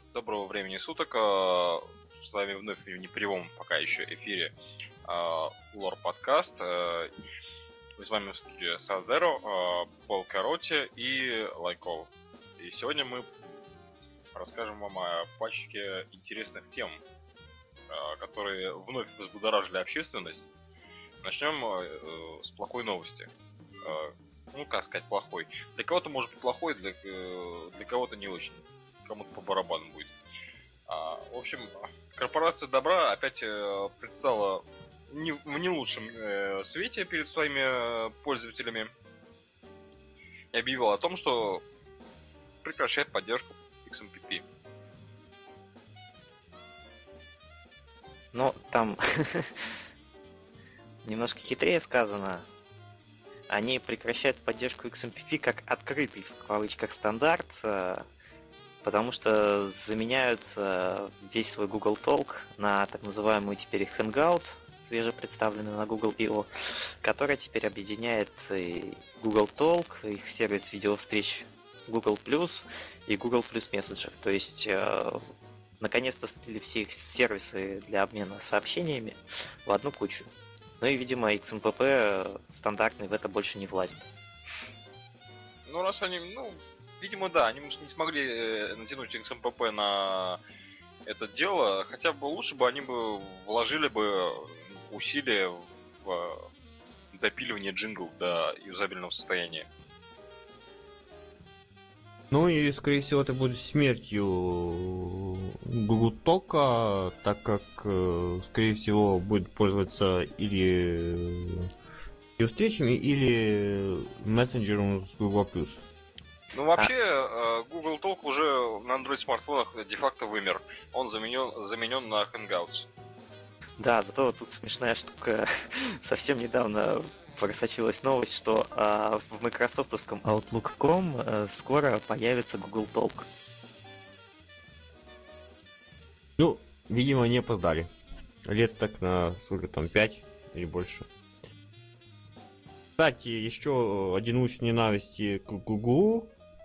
Доброго времени суток. С вами вновь в непрямом пока еще эфире Лор Подкаст. С вами в студии Саздеро, Пол Каротти и Лайков. И сегодня мы расскажем вам о пачке интересных тем, которые вновь взбудоражили общественность. Начнем с плохой новости. Ну, как сказать, плохой. Для кого-то может быть плохой, для кого-то не очень. Кому-то по барабану будет. В общем, корпорация добра опять предстала в не лучшем свете перед своими пользователями и объявила о том, что прекращает поддержку XMPP. Ну, там немножко хитрее сказано. Они прекращают поддержку XMPP как открытый, в кавычках, стандарт, потому что заменяют весь свой Google Talk на так называемую теперь Hangout, свежепредставленную на Google I.O., которая теперь объединяет и Google Talk, их сервис видеовстреч Google+, и Google+ Messenger. То есть, наконец-то слили все их сервисы для обмена сообщениями в одну кучу. Ну и, видимо, XMPP стандартный в это больше не влазит. Ну, раз они, видимо, да, они не смогли натянуть XMPP на это дело, хотя бы лучше бы они бы вложили бы усилия в допиливание джинглов до юзабельного состояния. Ну и, скорее всего, это будет смертью Google Talk, так как, скорее всего, будет пользоваться или встречами, или мессенджером с Google+. Ну, вообще, Google Talk уже на Android-смартфонах де-факто вымер. Он заменен на Hangouts. Да, зато тут смешная штука. Совсем недавно просочилась новость, что в майкрософтовском Outlook.com скоро появится Google Talk. Ну, видимо, не опоздали. Лет так на, сколько там, 5 или больше. Кстати, еще один луч ненависти к Google.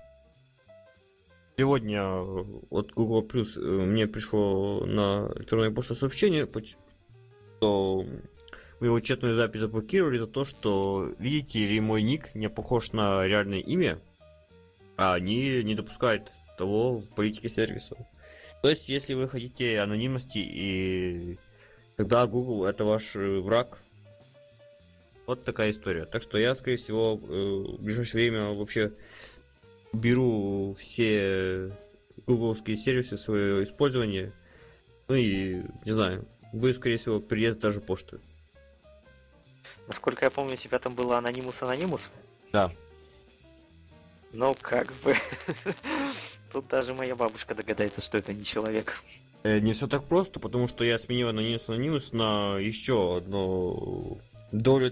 Сегодня от Google Plus мне пришло на электронную почту сообщение, что вы его чатную запись заблокировали за то, что, видите ли, мой ник не похож на реальное имя, а они не допускают того в политике сервиса. То есть, если вы хотите анонимности, и тогда Google это ваш враг. Вот такая история. Так что я, скорее всего, в ближайшее время вообще беру все гугловские сервисы в свое использование. Ну и, не знаю, будет, скорее всего, приезд даже почты. Насколько я помню, у тебя там было анонимус. Да. Но как бы... Тут даже моя бабушка догадается, что это не человек. Не все так просто, потому что я сменил анонимус на еще одно долю,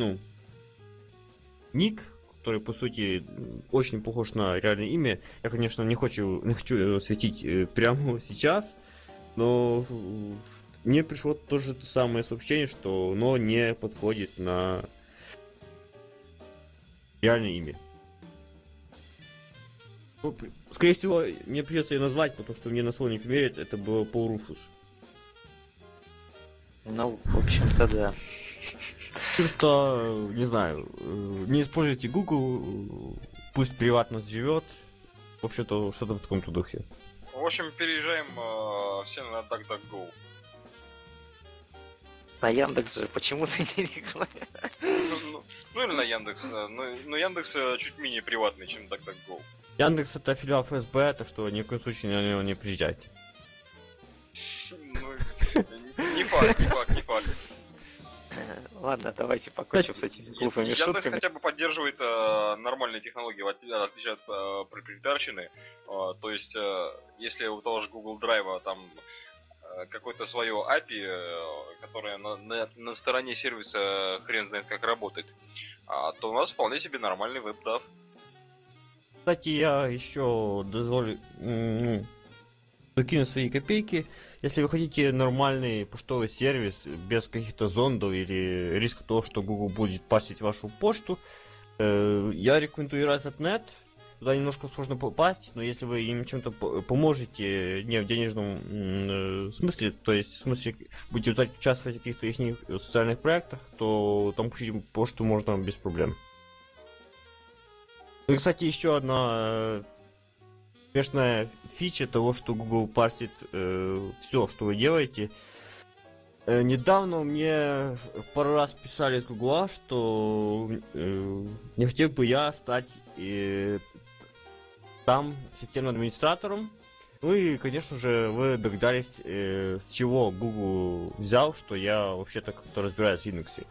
ник, который, по сути, очень похож на реальное имя. Я, конечно, не хочу его светить прямо сейчас, но мне пришло тоже то самое сообщение, что оно не подходит на реальное имя. Ну, скорее всего, мне придется ее назвать, потому что мне на слово не поверят, это было Пол Руфус. Ну, в общем-то, да. Это, не знаю, не используйте Google, пусть приватность живет. В общем-то, что-то в таком-то духе. В общем, переезжаем все на DuckDuckGo. На Яндекс же почему ты не рекламируешь? Ну или на Яндекс. Но Яндекс чуть менее приватный, чем DuckDuckGo. Яндекс это филиал ФСБ, так что ни в коем случае на него не приезжайте. Не факт. Ладно, давайте покончим с этими глупыми Яндекс шутками. хотя бы поддерживает нормальные технологии, в отличие от проприетарщины. То есть, если у того же Google Drive там какое-то свое API, которое на стороне сервиса хрен знает как работает, то у нас вполне себе нормальный веб-дав. Кстати, я еще докину свои копейки. Если вы хотите нормальный почтовый сервис без каких-то зондов или риска того, что Google будет пастить вашу почту, я рекомендую Rise.net. туда немножко сложно попасть, но если вы им чем-то поможете, не в денежном смысле, то есть в смысле будете участвовать в каких-то их социальных проектах, то там получить почту можно без проблем. Ну и, кстати, еще одна смешная фича того, что Google парсит все, что вы делаете. Недавно мне пару раз писали из Гугла, что не хотел бы я стать там системным администратором. Ну и, конечно же, вы догадались, с чего Google взял, что я вообще-то как-то разбираюсь в Linux.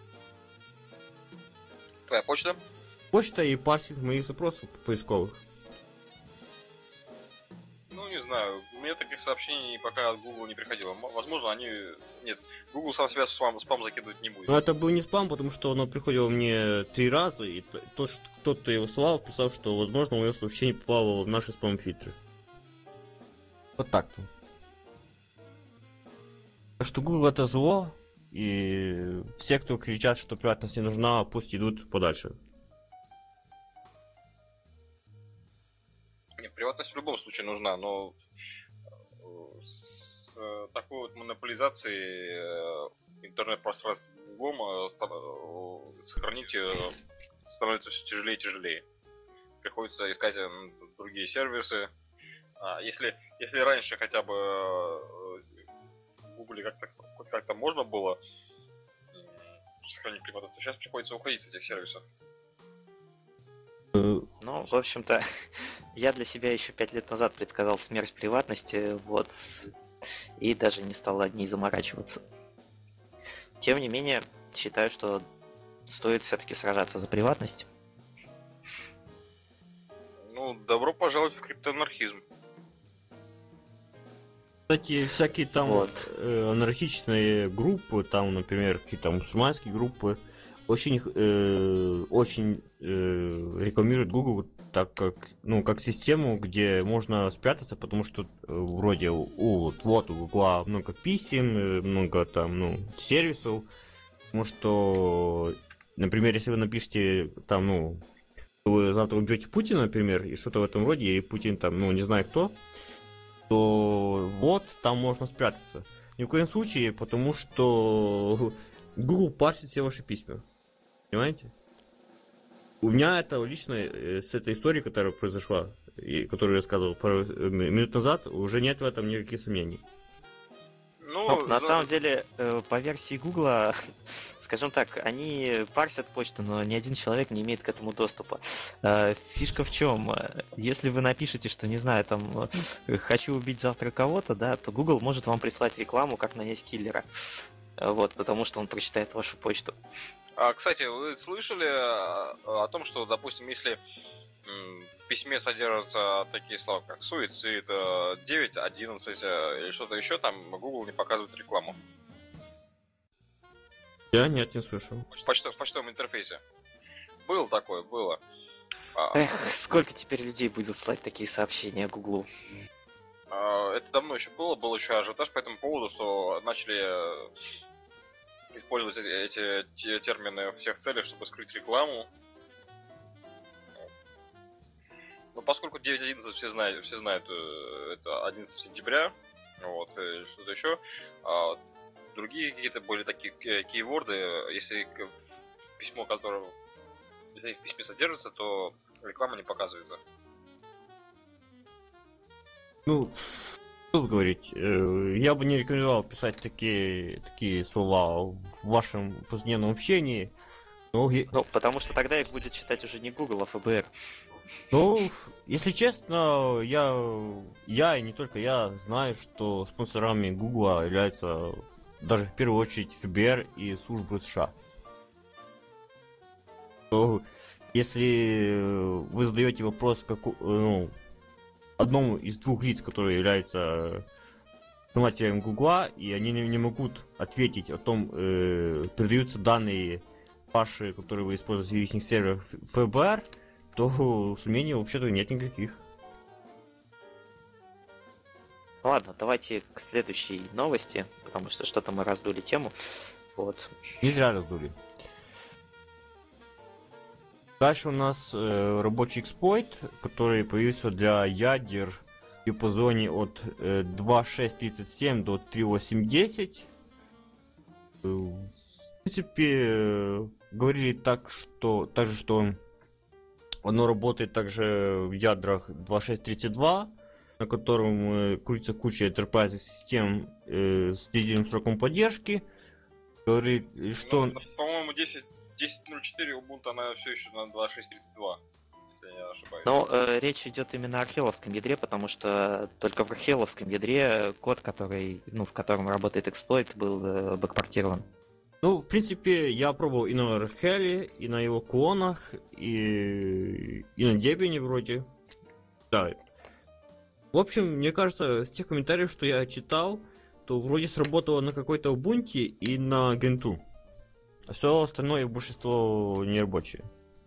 Твоя почта? Почта и парсит моих запросов поисковых. Ну, не знаю, у меня таких сообщений пока от Google не приходило. Возможно, они... Нет, Google сам себя в спам закидывать не будет. Но это был не спам, потому что оно приходило мне 3 раза, и кто-то его слал, писал, что, возможно, мое сообщение попало в наши спам-фильтры. Вот так-то. Так что Google это зло, и все, кто кричат, что приватность не нужна, пусть идут подальше. Нет, приватность в любом случае нужна, но с такой вот монополизацией интернет-пространства Google сохранить ее становится все тяжелее и тяжелее. Приходится искать другие сервисы. Если раньше хотя бы в Google как-то можно было сохранить приватность, то сейчас приходится уходить с этих сервисов. Ну, в общем-то, я для себя еще 5 лет назад предсказал смерть приватности, вот, и даже не стал над ней заморачиваться. Тем не менее, считаю, что стоит все-таки сражаться за приватность. Ну, добро пожаловать в криптоанархизм. Кстати, всякие там Вот. анархичные группы, там, например, какие-то мусульманские группы, очень рекламируют Google так как систему, где можно спрятаться, потому что вроде у Google много писем, много там, сервисов, потому что, например, если вы напишите там, вы завтра убьете Путина, например, и что-то в этом роде, и Путин там, не знаю кто, то там можно спрятаться. Ни в коем случае, потому что Google парсит все ваши письма. Понимаете? У меня это лично с этой историей, которая произошла, и которую я рассказывал пару минут назад, уже нет в этом никаких сомнений. Ну, на самом деле, по версии Гугла, скажем так, они парсят почту, но ни один человек не имеет к этому доступа. Фишка в чем? Если вы напишете, что, не знаю, там, хочу убить завтра кого-то, да, то Google может вам прислать рекламу, как нанять киллера. Вот, потому что он прочитает вашу почту. Кстати, вы слышали о том, что, допустим, если в письме содержатся такие слова, как суицид, 9.11 или что-то еще, там Google не показывает рекламу? Я нет, не слышал. В почтовом интерфейсе. Было такое, было. Эх, сколько теперь людей будут слать такие сообщения Гуглу? Это давно еще было, был еще ажиотаж по этому поводу, что начали использовать эти термины в всех целях, чтобы скрыть рекламу. Но поскольку 9.11 все знают, это 11 сентября, вот, и что-то еще, другие какие-то были такие кейворды, если письмо, которое если в письме содержится, то реклама не показывается. Ну, что говорить, я бы не рекомендовал писать такие слова в вашем повседневном общении. Ну, потому что тогда их будет читать уже не Google, а ФБР. Ну, если честно, я и не только я знаю, что спонсорами Google являются даже в первую очередь ФБР и службы США. То, если вы задаете вопрос одному из двух лиц, которые являются основателем Гугла, и они не могут ответить о том, передаются данные ваши, которые вы используете в их серверах ФБР, то сомнений вообще-то нет никаких. Ладно, давайте к следующей новости, потому что что-то мы раздули тему. Вот. Не зря раздули. Дальше у нас рабочий эксплойт, который появился для ядер в диапазоне от 2.6.37 до 3.8.10. В принципе, говорили также, что оно работает также в ядрах 2.6.32, на котором крутится куча enterprise систем с длительным сроком поддержки. Говорит, что... Ну, по-моему, 10.04 Ubuntu, она все еще на 2.6.32, если я не ошибаюсь. Но речь идет именно о археловском ядре, потому что только в археловском ядре код, который, в котором работает эксплойт, был бэкпортирован. Ну, в принципе, я пробовал и на Археле, и на его клонах, и на Debian вроде. Да. В общем, мне кажется, с тех комментариев, что я читал, то вроде сработало на какой-то Ubuntu и на Gentoo. А все остальное большинство не рабочее.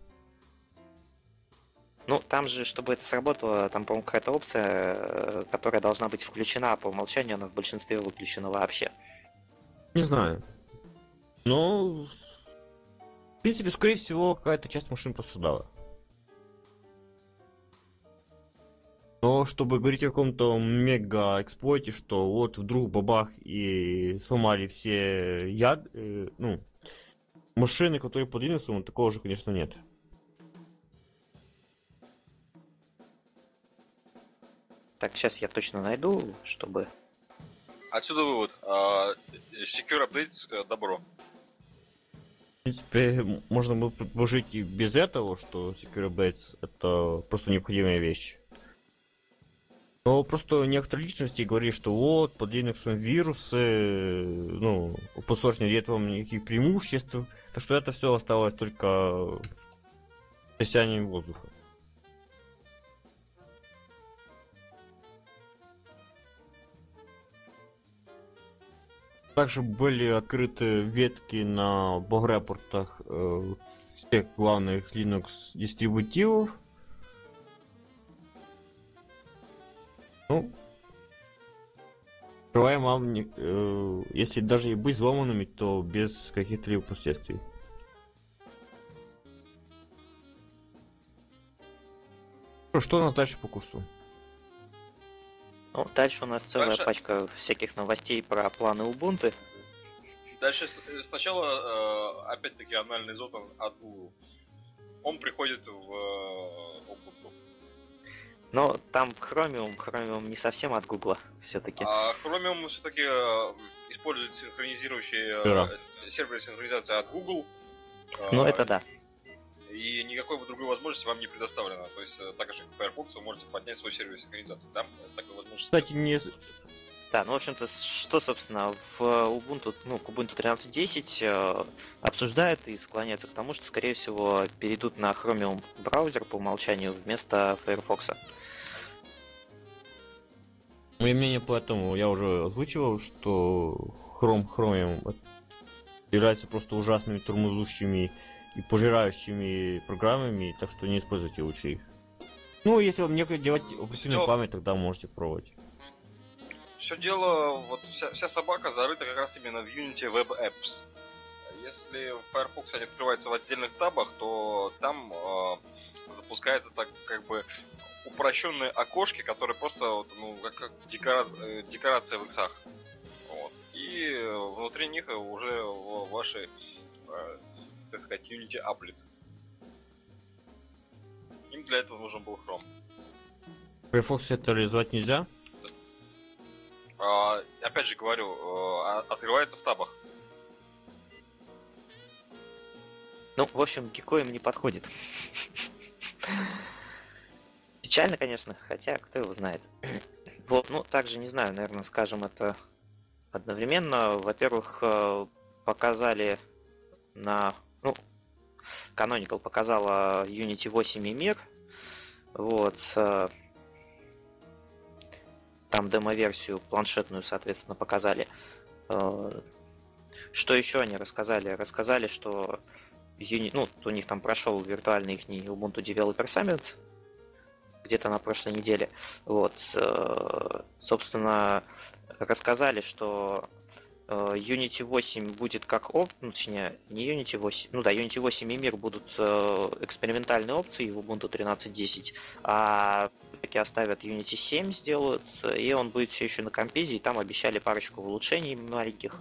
Ну, там же, чтобы это сработало, там, по-моему, какая-то опция, которая должна быть включена, а по умолчанию она в большинстве выключена вообще. Не знаю. Но, в принципе, скорее всего, какая-то часть машин пострадала. Но чтобы говорить о каком-то мега-эксплойте, что вот вдруг бабах и сломали все машины, которые под Linux, такого же, конечно, нет. Так, сейчас я точно найду, чтобы... Отсюда вывод. Secure Updates добро. В принципе, можно было предположить и без этого, что Secure Updates это просто необходимая вещь. Но просто некоторые личности говорили, что вот, под Linux вирусы, open source не дает вам никаких преимуществ, так что это все осталось только присянием воздуха. Также были открыты ветки на баг-репортах всех главных Linux дистрибутивов. Открываем, если даже и быть взломанными, то без каких-то последствий. Что у нас дальше по курсу? Ну, дальше у нас целая пачка всяких новостей про планы Ubuntu. Дальше сначала, опять-таки, анальный зод от Google. Он приходит в Ubuntu. Но там Chromium не совсем от Google все-таки. А Chromium все-таки использует синхронизирующие серверы синхронизации от Google. Ну, это да. И никакой другой возможности вам не предоставлено. То есть, так же как в Firefox, вы можете поднять свой сервер синхронизации. Там такой возможности. Кстати, не... Да, ну, в общем-то, что, собственно, в Ubuntu, к Ubuntu 13.10 обсуждают и склоняются к тому, что, скорее всего, перейдут на Chromium браузер по умолчанию вместо Firefox. Мое мнение по этому я уже озвучивал, что Chromium является просто ужасными тормозущими и пожирающими программами, так что не используйте лучше их. Ну, если вам некогда делать оперативную память, тогда можете пробовать. Все дело, вся собака зарыта как раз именно в Unity Web Apps. Если Firefox не открывается в отдельных табах, то там запускается так как бы упрощенные окошки, которые просто как декорация в иксах. Вот. И внутри них уже ваши, так сказать, Unity Applet. Им для этого нужен был Chrome. Firefox это реализовать нельзя? Опять же говорю, открывается в табах. Ну, в общем, Gecko им не подходит. Печально, конечно, хотя кто его знает. Вот, также, не знаю, наверное, скажем это одновременно. Во-первых, показали Canonical показала Unity 8 и мир. Вот. Там демо-версию планшетную, соответственно, показали. Что еще они рассказали? Рассказали, что у них там прошел виртуальный их Ubuntu Developer Summit где-то на прошлой неделе. Вот. Собственно, рассказали, что Unity 8 будет как ну, точнее, не Unity 8, ну да, Unity 8 и Мир будут экспериментальные опции в Ubuntu 13.10, а таки оставят Unity 7 сделают, и он будет все еще на компизе, и там обещали парочку улучшений маленьких.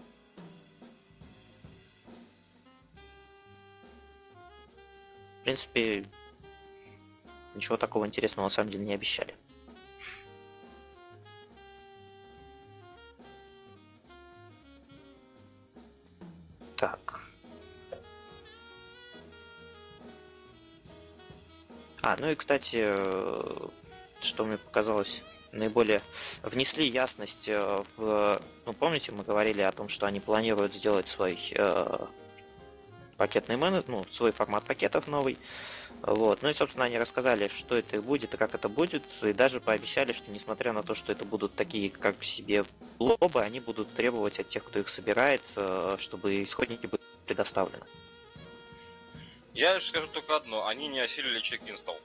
В принципе, ничего такого интересного на самом деле не обещали. Так. Ну и, кстати, что мне показалось наиболее... Внесли ясность в... Ну, помните, мы говорили о том, что они планируют сделать свой пакетный менеджер, ну, свой формат пакетов новый. Вот. Ну и, собственно, они рассказали, что это будет и как это будет, и даже пообещали, что несмотря на то, что это будут такие, как себе блобы, они будут требовать от тех, кто их собирает, чтобы исходники были предоставлены. Я лишь скажу только одно, они не осилили чек-инсталл.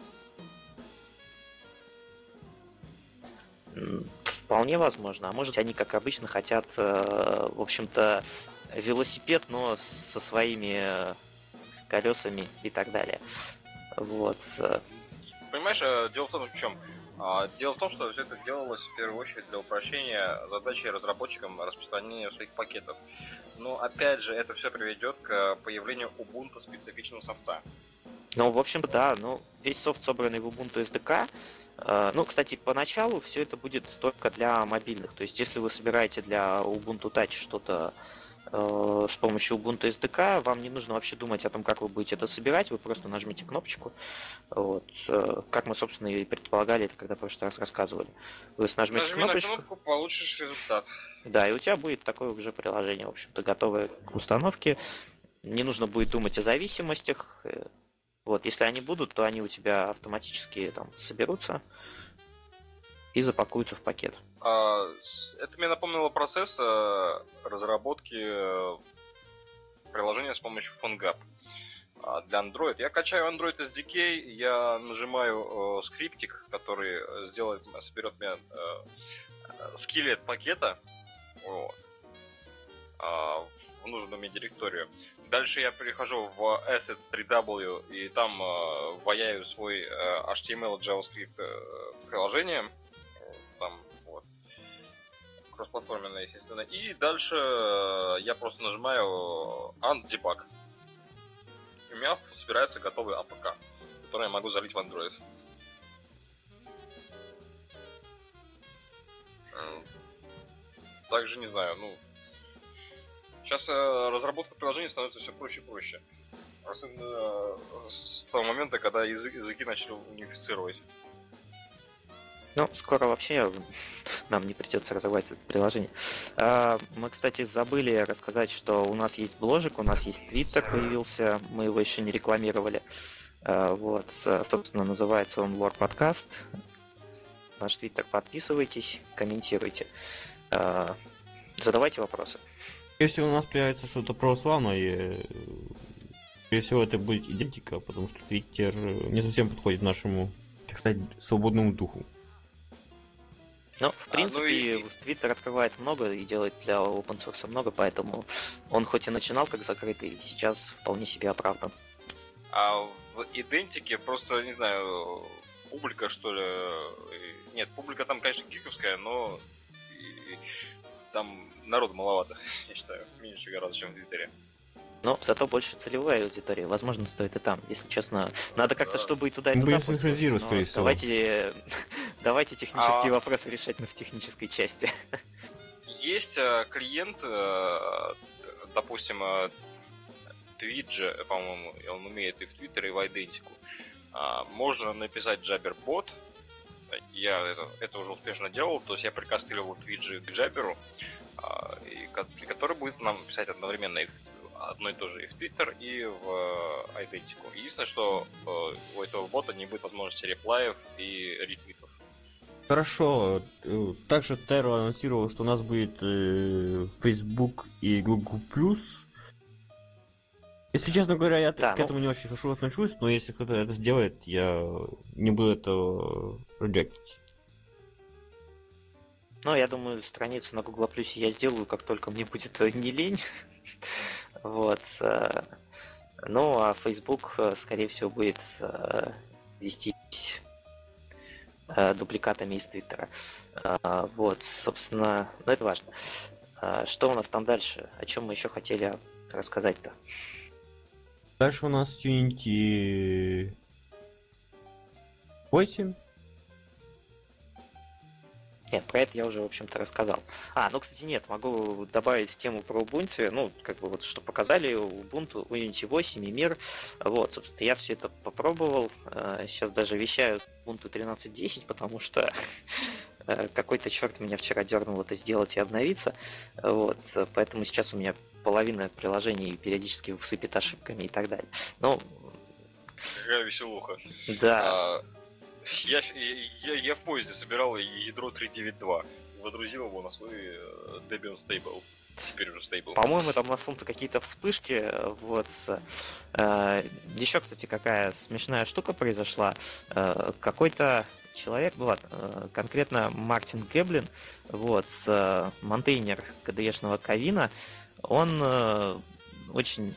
Вполне возможно. А может, они, как обычно, хотят, в общем-то, велосипед, но со своими колесами и так далее. Вот. Понимаешь, дело в том, в чем? Дело в том, что все это делалось в первую очередь для упрощения задачи разработчикам распространения своих пакетов. Но опять же, это все приведет к появлению Ubuntu специфичного софта. Ну, в общем-то, да, весь софт, собранный в Ubuntu SDK. Ну, кстати, поначалу все это будет только для мобильных. То есть, если вы собираете для Ubuntu Touch что-то с помощью Ubuntu SDK, вам не нужно вообще думать о том, как вы будете это собирать, вы просто нажмите кнопочку. Вот. Как мы, собственно, и предполагали, это когда в прошлый раз рассказывали. Вы нажмете кнопочку, на кнопку, получишь результат. Да, и у тебя будет такое уже приложение, в общем-то, готовое к установке. Не нужно будет думать о зависимостях. Вот, если они будут, то они у тебя автоматически там соберутся и запакуются в пакет. Это мне напомнило процесс разработки приложения с помощью PhoneGap для Android. Я качаю Android SDK, я нажимаю скриптик, который соберет мне скелет пакета в нужную мне директорию. Дальше я перехожу в Assets 3W и там ваяю свой HTML JavaScript приложение. Там вот кроссплатформенное, естественно. И дальше я просто нажимаю Undebug. И у меня собирается готовый APK, который я могу залить в Android. Также не знаю, сейчас разработка приложений становится все проще и проще. Особенно с того момента, когда языки начали унифицировать. Скоро вообще нам не придется разрабатывать это приложение. Мы, кстати, забыли рассказать, что у нас есть бложик, у нас есть Twitter появился, мы его еще не рекламировали. Вот, собственно, называется он Lore Podcast. Наш Twitter, подписывайтесь, комментируйте, задавайте вопросы. Если у нас появится что-то православное, скорее всего, это будет идентика, потому что Twitter не совсем подходит нашему, так сказать, свободному духу. В принципе, Twitter открывает много и делает для open source много, поэтому он хоть и начинал как закрытый, сейчас вполне себе оправдан. А в идентике просто, не знаю, публика, что ли... Нет, публика там, конечно, гиковская, но там народу маловато, я считаю, меньше гораздо, чем в Твиттере. Но зато больше целевой аудитории. Возможно, стоит и там. Если честно, надо как-то, чтобы и туда, и туда синхронизировать, скорее всего. Давайте технические вопросы решать в технической части. Есть клиент, допустим, Twitch, по-моему, он умеет и в Твиттере, и в идентику. Можно написать Jabber-бот. Я это уже успешно делал. То есть я прикастировал Twitch к Jabber, который будет нам писать одновременно одно и то же и в Twitter, и в идентику. Единственное, что у этого бота не будет возможности реплаев и ретвитов. Хорошо. Также Terra анонсировал, что у нас будет Facebook и Google+. Если честно говоря, я к этому не очень хорошо отношусь, но если кто-то это сделает, я не буду этого проджектить. Ну, я думаю, страницу на Google Plus я сделаю, как только мне будет не лень. Вот. Ну, а Facebook, скорее всего, будет вестись дубликатами из Твиттера. Вот, собственно, ну это важно. Что у нас там дальше? О чем мы еще хотели рассказать-то? Дальше у нас Unity 8. Нет, про это я уже, в общем-то, рассказал. Ну, кстати, нет, могу добавить тему про Ubuntu, ну, как бы вот, что показали Ubuntu, Unity 8 и мир. Вот, собственно, я все это попробовал. Сейчас даже вещаю Ubuntu 13.10, потому что какой-то черт меня вчера дернул это сделать и обновиться. Вот, поэтому сейчас у меня половина приложений периодически всыпет ошибками и так далее. Ну, какая веселуха. Да. Я в поезде собирал ядро 3.9.2 и водрузил его на свой Debian Stable. Теперь уже Stable. По-моему, там на солнце какие-то вспышки. Вот. Еще, кстати, какая смешная штука произошла. Какой-то человек, ну ладно, конкретно Мартин Геблин, вот, монтейнер KDE-шного Ковина, он очень,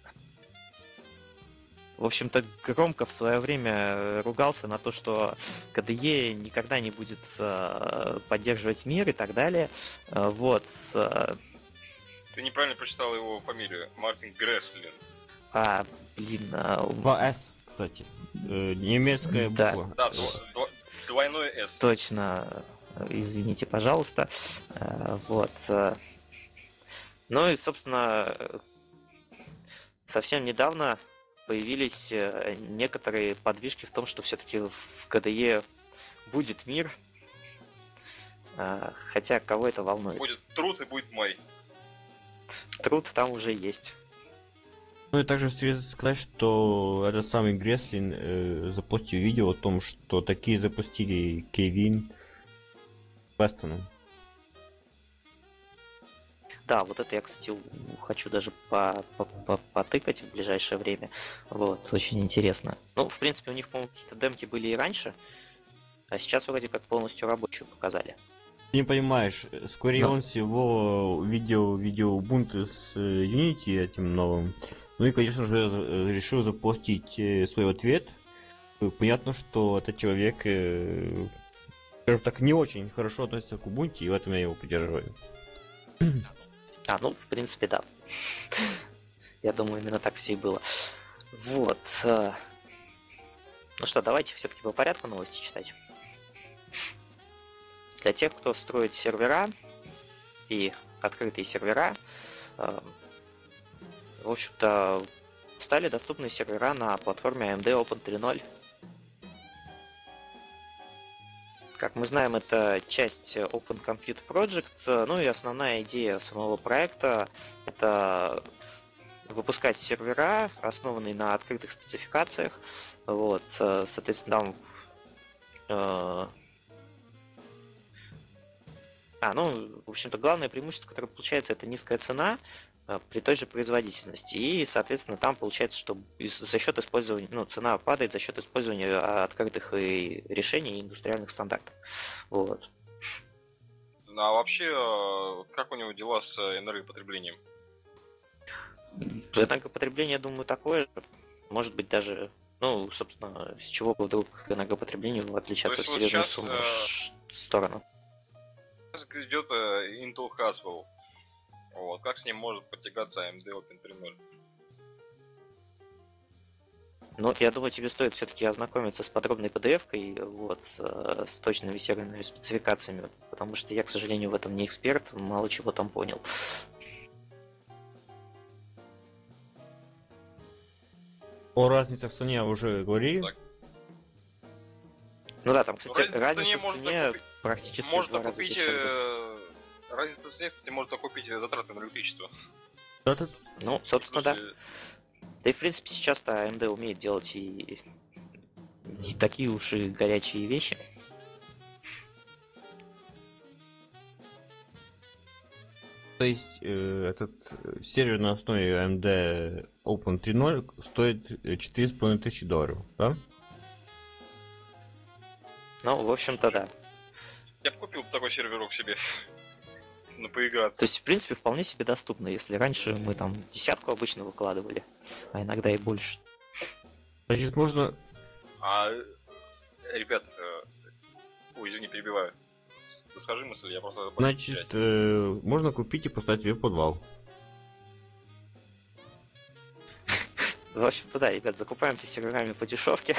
в общем-то, громко в свое время ругался на то, что KDE никогда не будет поддерживать мир и так далее. Вот. Ты неправильно прочитал его фамилию. Мартин Греслин. Блин. 2S, кстати. Немецкая буква. Да, двойное S. Точно. Извините, пожалуйста. Вот. Ну и, собственно, совсем недавно появились некоторые подвижки в том, что все-таки в KDE будет мир. Хотя кого это волнует? Будет труд и будет май. Труд там уже есть. Ну и также стоит сказать, что этот самый Греслин запустил видео о том, что такие запустили Кевин Вестоном. Да, вот это я, кстати, хочу даже потыкать в ближайшее время. Вот, очень интересно. Ну, в принципе, у них, по-моему, какие-то демки были и раньше, а сейчас вроде как полностью рабочую показали. Ты не понимаешь, вскоре он всего видео Ubuntu с Unity этим новым. Ну и, конечно же, решил запустить свой ответ. Понятно, что этот человек, скажем так, не очень хорошо относится к Ubuntu, и в этом я его поддерживаю. Ну, в принципе, да. Я думаю, именно так все и было. Вот. Ну что, давайте все-таки по порядку новости читать. Для тех, кто строит сервера и открытые сервера, в общем-то, стали доступны сервера на платформе AMD Open 3.0. Как мы знаем, это часть Open Compute Project, ну и основная идея самого проекта — это выпускать сервера, основанные на открытых спецификациях. Вот, соответственно, там... в общем-то, главное преимущество, которое получается, это низкая цена при той же производительности. И, соответственно, там получается, что за счет использования, цена падает за счет использования открытых решений и индустриальных стандартов. Вот. А вообще, как у него дела с энергопотреблением? Энергопотребление, я думаю, такое же. Может быть, даже, собственно, с чего бы вдруг энергопотребление отличаться в серьезную сторону. Идет Intel Haswell. Вот. Как с ним может потягаться AMD Open 3.0? Я думаю, тебе стоит все-таки ознакомиться с подробной PDF-кой, вот, с точными серверными спецификациями, потому что я, к сожалению, в этом не эксперт, мало чего там понял. О разницах в цене уже говорили. Так. Ну да, там, кстати, разница в цене можно практически можно купить... Разница в цене, кстати, можно купить затраты на электричество. Ну, собственно, да. Да и, в принципе, сейчас-то AMD умеет делать и такие уж и горячие вещи. То есть этот сервер на основе AMD Open 3.0 стоит $4500, да? Ну, в общем-то, да. Я бы купил такой серверок себе на То поиграться. есть, в принципе, вполне себе доступно, если раньше мы там десятку обычно выкладывали, а иногда и больше. Значит, можно... А, ребят, ой, извини, перебиваю. Скажи мысль, я просто... боюсь Значит, терять. можно купить и поставить себе в подвал. В общем-то, да, ребят, закупаемся серверами по дешевке.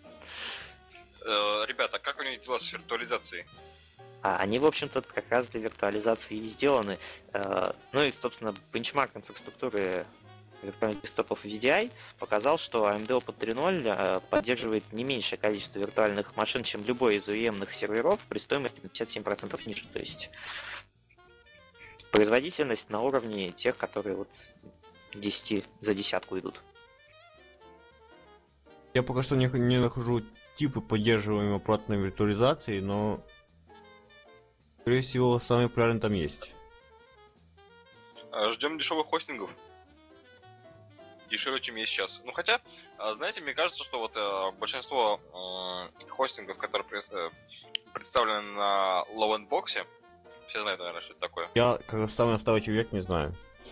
Ребята, как у них дела с виртуализацией? А они, в общем-то, как раз для виртуализации и сделаны. Ну и, собственно, бенчмарк инфраструктуры виртуальных десктопов VDI показал, что AMD Opus 3.0 поддерживает не меньшее количество виртуальных машин, чем любой из OEM-ных серверов при стоимости на 57% ниже. То есть производительность на уровне тех, которые вот 10 за десятку идут. Я пока что не нахожу типы поддерживаемой аппаратной виртуализации, но, скорее всего, самый популярный там есть. Ждем дешевых хостингов. Дешевле, чем есть сейчас. Ну хотя, знаете, мне кажется, что вот большинство хостингов, которые представлены на Low-End боксе, все знают, наверное, что это такое. Я, как самый наставочный век, не знаю.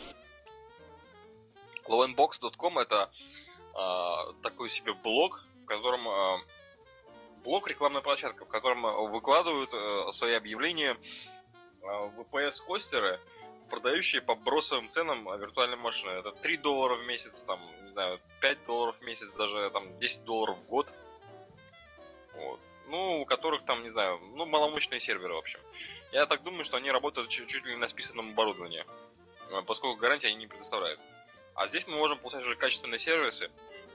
Lowendbox.com это такой себе блог, в котором блог, рекламная площадка, в котором выкладывают свои объявления VPS-хостеры, продающие по бросовым ценам виртуальные машины. Это $3 в месяц, там, не знаю, $5 в месяц, даже там $10 в год. Вот. Ну, у которых там, не знаю, ну, маломощные серверы, в общем. Я так думаю, что они работают чуть ли не на списанном оборудовании, поскольку гарантии они не предоставляют. А здесь мы можем получать уже качественные сервисы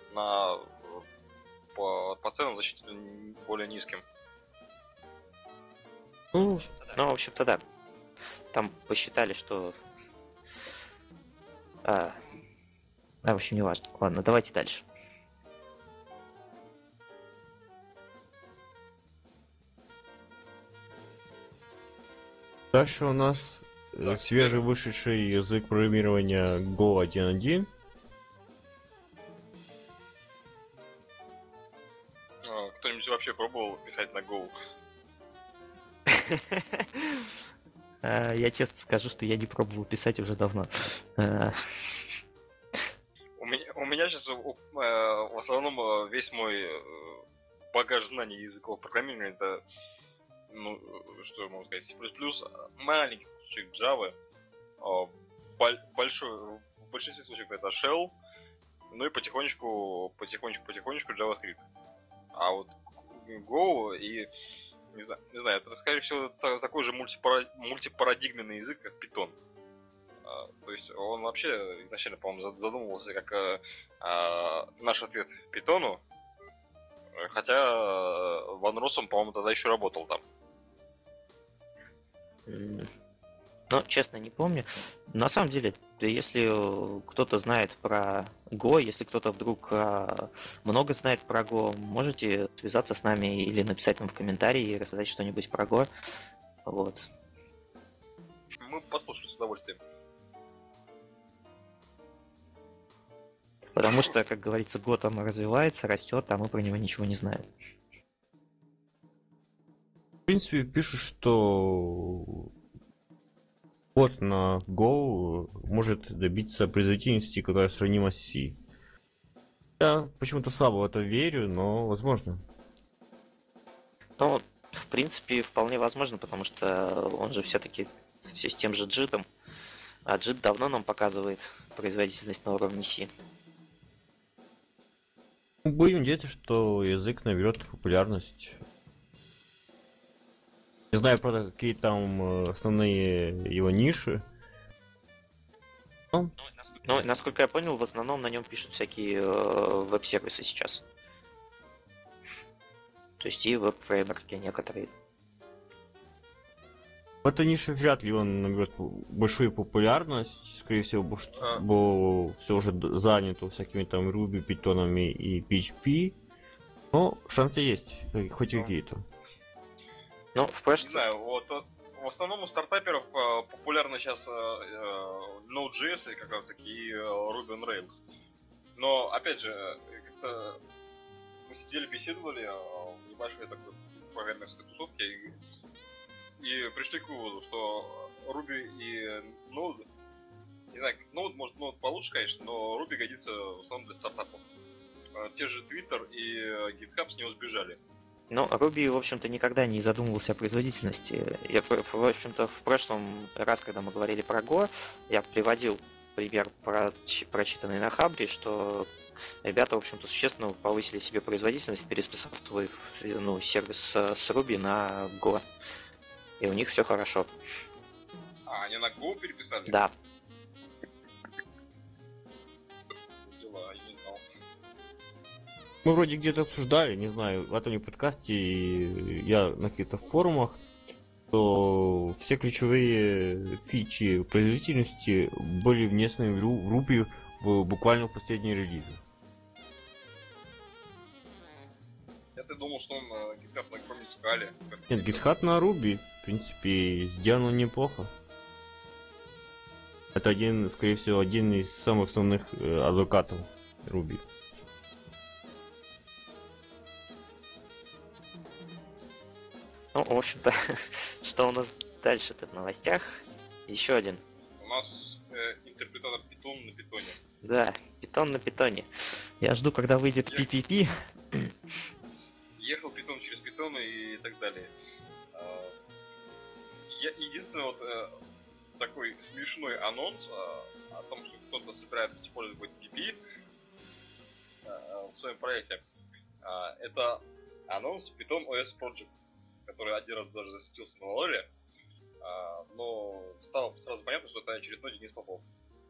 по ценам значительно более низким. Ну, в общем-то, да. Там посчитали, что... в общем, не важно. Ладно, давайте дальше. Дальше у нас Так, свежий вышедший язык программирования Go 1.1. Кто-нибудь вообще пробовал писать на Go? Я честно скажу, что я не пробовал писать уже давно. У меня сейчас в основном весь мой багаж знаний языков программирования это, ну, что я могу сказать, C++, маленький кусочек Java, большой, в большинстве случаев это Shell, ну и потихонечку JavaScript. А вот Go и не знаю, это, скорее всего, такой же мультипарадигменный язык, как Python. То есть он вообще изначально, по-моему, задумывался как наш ответ Python, хотя Ван Россум, по-моему, тогда еще работал там. Ну, честно, не помню. На самом деле, если кто-то знает про Go, если кто-то вдруг много знает про Go, можете связаться с нами или написать нам в комментарии и рассказать что-нибудь про Go. Вот. Мы послушали с удовольствием. Потому что, как говорится, Go там развивается, растет, а мы про него ничего не знаем. В принципе, пишут, что код на Go может добиться производительности, которая сравнима с C. Я почему-то слабо в это верю, но возможно. Ну, в принципе, вполне возможно, потому что он же все-таки все с тем же JIT, а JIT давно нам показывает производительность на уровне C. Будем надеяться, что язык наберет популярность. Не знаю, правда, какие там основные его ниши. Ну, насколько я понял, в основном на нем пишут всякие веб-сервисы сейчас. То есть и веб-фреймворки некоторые. В этой нише вряд ли он наберет большую популярность. Скорее всего, бо все уже занято всякими там Ruby, Python'ами и PHP. Но шансы есть, хоть и какие-то. Ну, в прошлом... Не знаю, вот в основном у стартаперов популярны сейчас Node.js и как раз таки и Ruby on Rails. Но, опять же, как-то мы сидели, беседовали в небольшой такой программерской тусовке, и и пришли к выводу, что Ruby и Node, не знаю, Node получше, конечно, но Ruby годится в основном для стартапов. Те же Twitter и GitHub с него сбежали. Ну, Ruby, в общем-то, никогда не задумывался о производительности. Я, в общем-то, в прошлом раз, когда мы говорили про Go, я приводил пример, прочитанный на Хабре, что ребята, в общем-то, существенно повысили себе производительность, переписав свой сервис с Ruby на Go. И у них все хорошо. А, они на Go переписали? Да. Дела, я не знал. Мы вроде где-то обсуждали, не знаю, в этом подкасте, я на каких-то форумах, что все ключевые фичи производительности были внесены в Ruby буквально в последние релизы. Я-то думал, что он GitHub на каком-нибудь скале. Нет, GitHub на Ruby, в принципе, сделано неплохо. Это скорее всего, один из самых основных адвокатов Ruby. Ну, в общем-то, что у нас дальше-то в новостях? Еще один. У нас интерпретатор Python на питоне. Да, Python на питоне. Я жду, когда выйдет PPP. Ехал Python через Python и так далее. Единственный вот такой смешной анонс о том, что кто-то собирается использовать PPP в своем проекте, это анонс Python OS Project, который один раз даже засветился на Valor'е, но стало сразу понятно, что это очередной Денис Попов.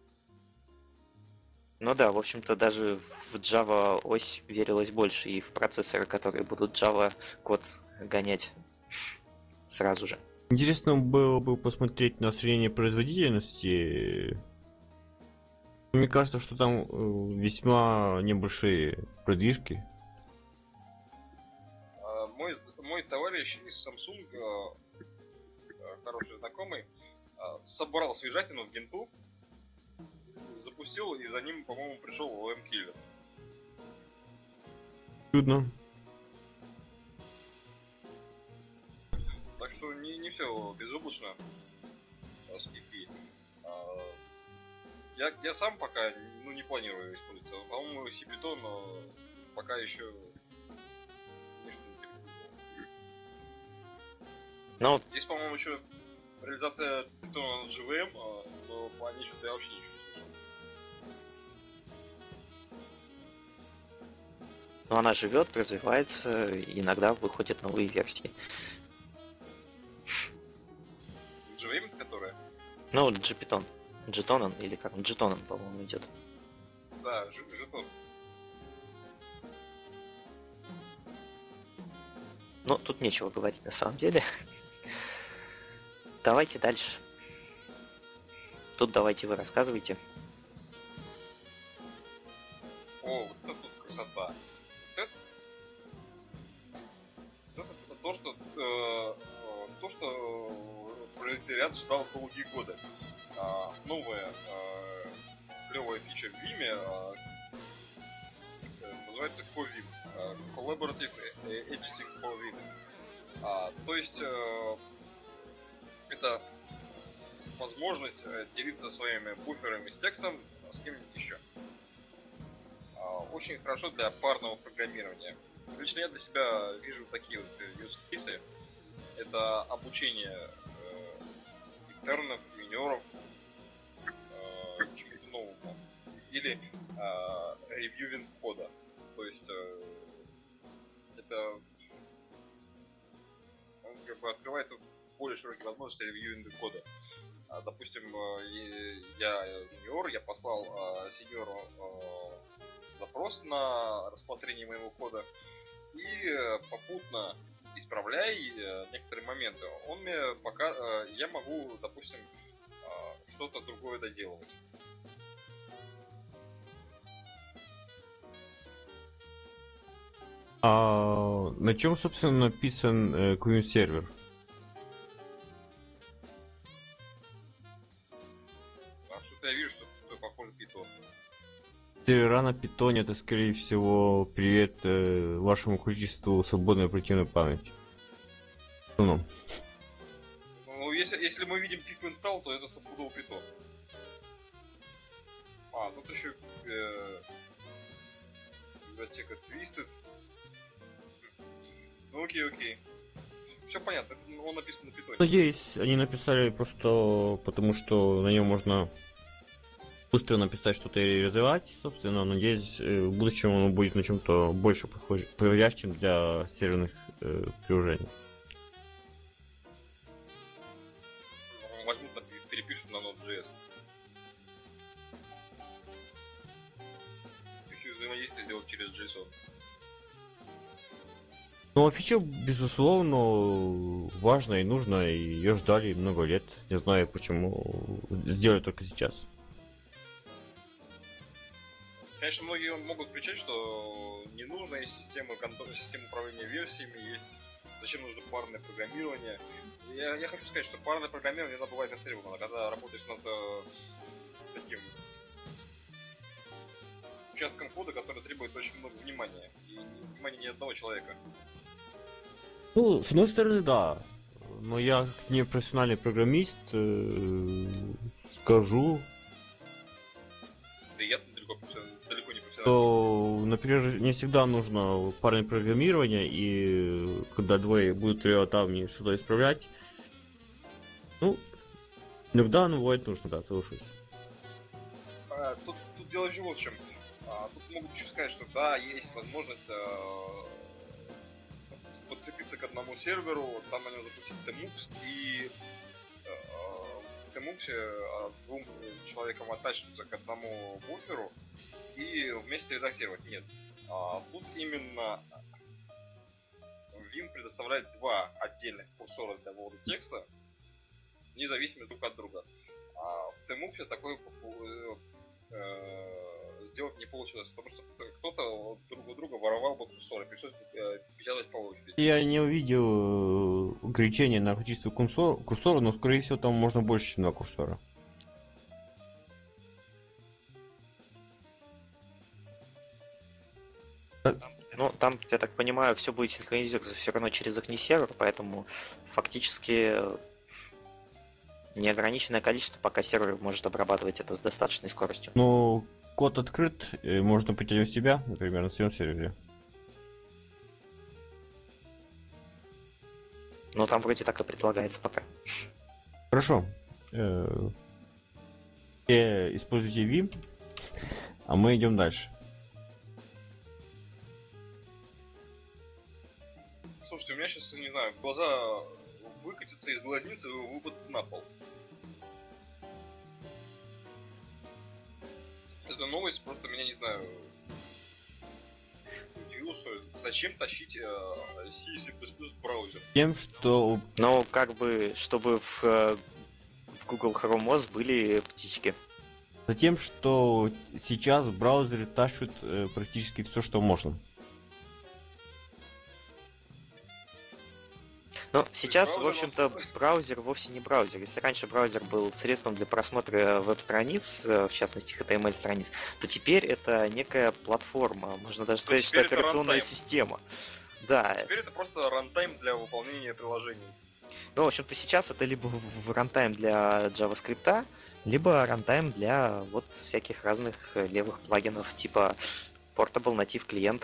Ну да, в общем-то, даже в Java ось верилось больше, и в процессоры, которые будут Java код гонять сразу же. Интересно было бы посмотреть на сравнение производительности. Мне кажется, что там весьма небольшие продвижки. Мой товарищ из Samsung, хороший знакомый, собрал свежатину в Генту, запустил, и за ним, по-моему, пришел OM-киллер. Чудно. Так что не все безоблачно с PP. Я сам пока не планирую использовать. По-моему, C-Python пока еще ничего не перепутал. Ну, Есть, по-моему, еще реализация Python на JVM, но по ней что-то я вообще ничего не слышал. но она живет, развивается, иногда выходят новые версии. JVM, которая? Ну, Jpython. Jython или как? Jython, по-моему, идет. Да, жетон. Ну, тут нечего говорить на самом деле. Давайте дальше. Тут давайте вы рассказывайте. О, вот это тут красота. Это то, что пролетариат ждал долгие годы. Новая клевая фича в Vim называется CoVim. Collaborative Editing for Vim. То есть это возможность делиться своими буферами с текстом с кем-нибудь еще. Очень хорошо для парного программирования. Лично я для себя вижу такие вот use cases. Это обучение интернов, юниоров чему-то новому. Или ревьювинг кода. То есть это он как бы открывает более широкие возможности ревьювинга кода. Допустим, я юниор, я послал сеньору запрос на рассмотрение моего кода и попутно исправляя некоторые моменты, он мне пока я могу, допустим, что-то другое доделывать. А на чем, собственно, написан QM сервер? Что-то я вижу, что это похоже на Python. Сервера на питоне это, скорее всего, привет вашему количеству свободной оперативной памяти. Ну. Ну, если мы видим пик install, то это стопудово питон. Тут еще библиотека Twisted. Ну окей. Все понятно, он написан на питоне. Надеюсь, они написали просто потому, что на нем можно быстро написать что-то и развивать, собственно. Надеюсь, в будущем он будет на чем-то больше подходящим для серверных приложений. Возьмут, перепишут на Node.js. Их взаимодействие сделать через JSON. Ну, фича, безусловно, важна и нужна, и ее ждали много лет. Не знаю, почему сделали только сейчас. Конечно, многие могут кричать, что не нужно, есть система управления версиями, есть зачем нужно парное программирование. Я хочу сказать, что парное программирование иногда бывает востребовано, когда работаешь над таким участком кода, который требует очень много внимания, и внимания ни одного человека. Ну, с одной стороны, да. Но я, как не профессиональный программист, скажу, Да и я далеко не профессиональный. что, например, не всегда нужно парное программирование, и когда двое будут там что-то исправлять, ну, иногда оно бывает нужно, да, соглашусь. Тут дело еще вот в чем. Тут могут еще сказать, что да, есть возможность подцепиться к одному серверу, там на нем запустить TMUX и в TMUX двум человекам оттачиваться к одному буферу и вместе редактировать. Нет. Тут именно Vim предоставляет два отдельных курсора для ввода текста, независимо друг от друга. В TMUX такой сделать не получилось, потому что кто-то друг у друга воровал бы курсоры, пришлось печатать по очереди. Я не увидел ограничения на количество курсора, но, скорее всего, там можно больше, чем 2 курсора. Ну, там, я так понимаю, все будет синхронизироваться все равно через их сервер, поэтому фактически неограниченное количество, пока сервер может обрабатывать это с достаточной скоростью. Но код открыт, можно потянуть себя, например, на своем сервере. Но там вроде так и предлагается пока. Хорошо. Используйте Vim, а мы идем дальше. Слушайте, у меня сейчас, не знаю, глаза выкатятся из глазницы и выпадут на пол. Эта новость просто меня, не знаю, удивила, что зачем тащить C++ в браузер. Тем, что... Но как бы, чтобы в Google Chrome OS были птички. Затем, что сейчас в браузере тащат практически все, что можно. Но сейчас, в общем-то, браузер вовсе не браузер. Если раньше браузер был средством для просмотра веб-страниц, в частности HTML-страниц, то теперь это некая платформа. Можно даже сказать, что это операционная система. Да. Теперь это просто рантайм для выполнения приложений. Ну, в общем-то, сейчас это либо рантайм для JavaScript, либо рантайм для вот всяких разных левых плагинов, типа Portable Native Client.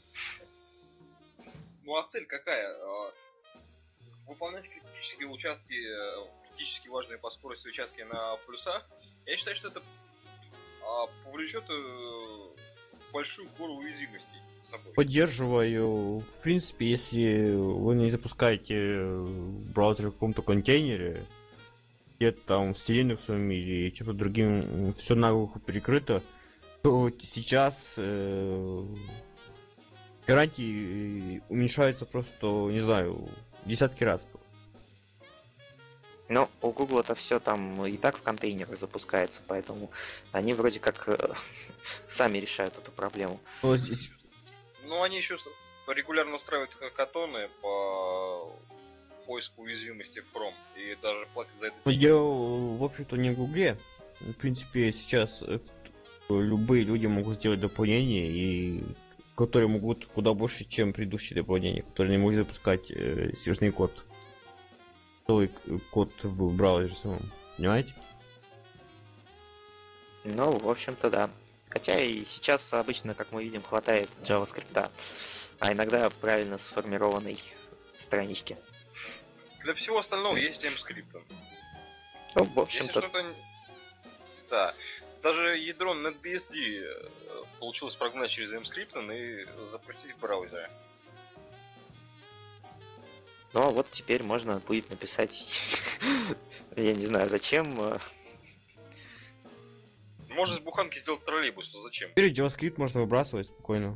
Ну а цель какая? Выполнять критические участки, критически важные по скорости участки на плюсах. Я считаю, что это повлечет большую гору уязвимостей с собой. Поддерживаю. В принципе, если вы не запускаете браузер в каком-то контейнере, где-то там с Linux или чем-то другим все наглухо перекрыто, то сейчас гарантии уменьшаются просто, не знаю, десятки раз. Но у Google это все там и так в контейнерах запускается, поэтому они вроде как сами решают эту проблему. Ну, они еще регулярно устраивают хакатоны по поиску уязвимости в Chrome, и даже платят за это. Дело, в общем-то, не в Гугле. В принципе, сейчас любые люди могут сделать дополнения, и которые могут куда больше, чем предыдущие дополнения, которые не могут запускать свежный код. свой код в браузере самом. Понимаете? Ну, в общем-то, да. Хотя и сейчас обычно, как мы видим, хватает JavaScript, а иногда правильно сформированной странички. Для всего остального есть M-скрипты. Ну, в Если общем-то, что-то... Да. Даже ядро NetBSD получилось прогнать через M-скриптом и запустить в браузере. ну, а вот теперь можно будет написать, я не знаю, зачем. Можно с буханки сделать троллейбус, но зачем? Теперь JavaScript можно выбрасывать спокойно.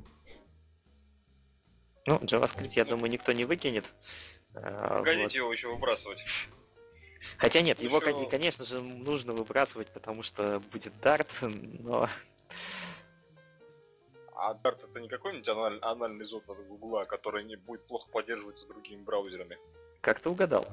Ну, JavaScript, я думаю, никто не выкинет. Погодите Вот. его еще выбрасывать. Хотя нет, его, Ещё- конечно же, нужно выбрасывать, потому что будет Dart, но... А Dart это не какой-нибудь анальный зод от Гугла, который не будет плохо поддерживаться другими браузерами. Как ты угадал?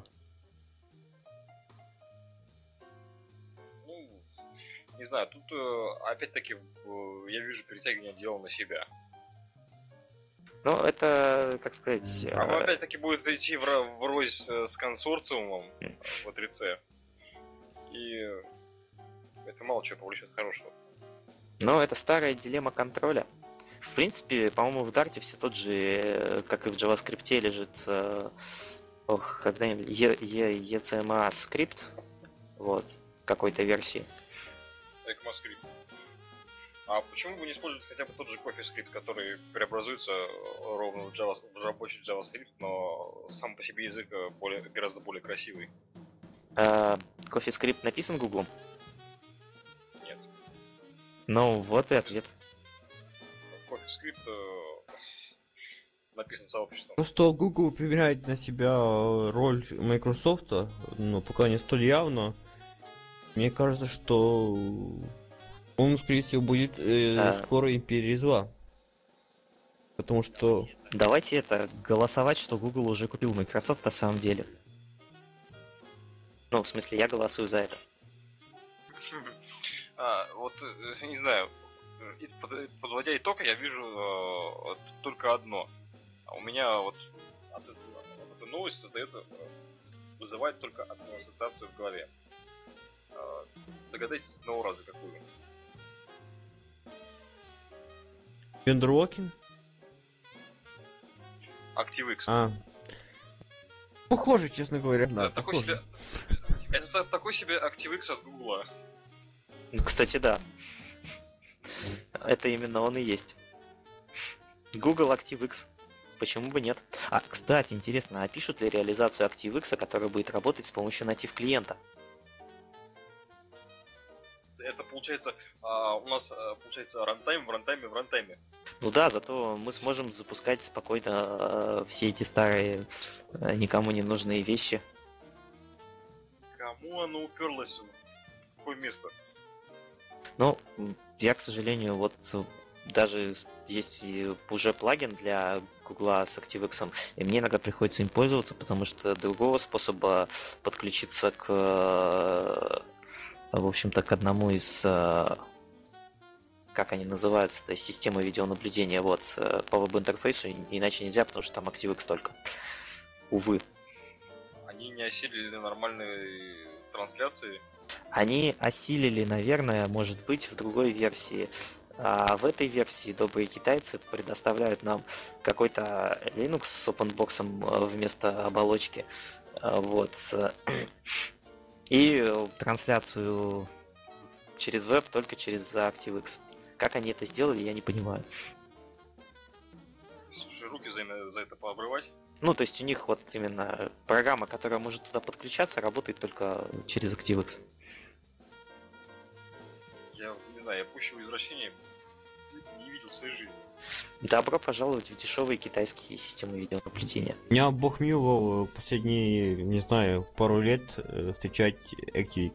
Ну, не знаю, тут опять-таки я вижу перетягивание дела на себя. Ну, это, как сказать... Оно опять-таки будет идти врозь с консорциумом в A3C. И это мало чего повлечет хорошего. Но это старая дилемма контроля. В принципе, по-моему, в Dart все тот же, как и в JavaScript, лежит когда-нибудь ECMA скрипт, вот, какой-то версии. ECMAScript. А почему бы не использовать хотя бы тот же CoffeeScript, который преобразуется ровно в рабочий JavaScript, но сам по себе язык гораздо более красивый? CoffeeScript написан Google? Нет. Ну, вот и ответ. CoffeeScript написан сообществом. Просто Google примеряет на себя роль Microsoft, но пока не столь явно. Мне кажется, что он, скорее всего, будет скоро империей зла. Потому что... Давайте голосовать, что Google уже купил Microsoft на самом деле. Ну, в смысле, я голосую за это. Вот, не знаю, подводя итог, я вижу только одно. У меня вот эта новость вызывает только одну ассоциацию в голове. Догадайтесь с одного раза какую. Вендерлокинг? ActiveX. Похоже, честно говоря. Да, это такой себе ActiveX от Гугла. Ну, кстати, да. Это именно он и есть. Google ActiveX. Почему бы нет? Кстати, интересно, опишут ли реализацию ActiveX, которая будет работать с помощью натив клиента? Это получается, у нас получается рантайм в рантайме в рантайме. Ну да, зато мы сможем запускать спокойно все эти старые, никому не нужные вещи. Кому оно уперлось в какое место? Ну, я, к сожалению, вот даже есть уже плагин для Гугла с ActiveX, и мне иногда приходится им пользоваться, потому что другого способа подключиться к, в общем-то, к одному из, как они называются, то есть системы видеонаблюдения, вот, по веб-интерфейсу, иначе нельзя, потому что там ActiveX только. Увы. Они не осилили нормальной трансляции. Они осилили, наверное, может быть, в другой версии. А в этой версии добрые китайцы предоставляют нам какой-то Linux с OpenBox вместо оболочки. Вот. И трансляцию через веб только через ActiveX. Как они это сделали, я не понимаю. Слушай, руки за это пообрывать. Ну, то есть у них вот именно программа, которая может туда подключаться, работает только через ActiveX. Я не знаю, я пущего извращения не видел в своей жизни. Добро пожаловать в дешевые китайские системы видеонаблюдения. Меня бог миловал последние, не знаю, пару лет встречать ActiveX.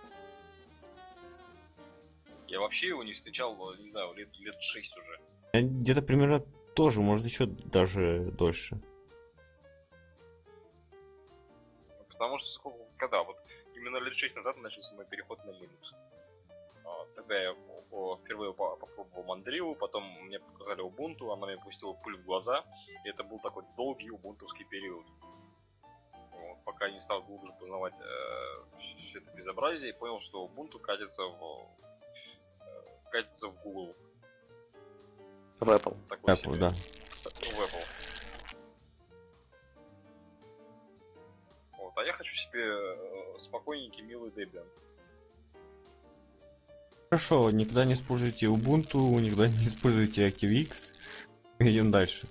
Я вообще его не встречал, не знаю, лет 6 уже. Где-то примерно тоже, может еще даже дольше. Потому что когда вот именно лет 6 назад начался мой переход на Linux. Тогда я впервые попробовал Мандрилу, потом мне показали Ubuntu, она мне пустила пыль в глаза, и это был такой долгий убунтовский период. Вот, пока не стал глубже познавать все это безобразие, и понял, что Ubuntu катится в Google. В Apple. Такой Apple, себе. да. В Apple. Вот. А я хочу себе спокойненький, милый Debian. Хорошо, никогда не используйте Ubuntu, никогда не используйте ActiveX. Идем дальше.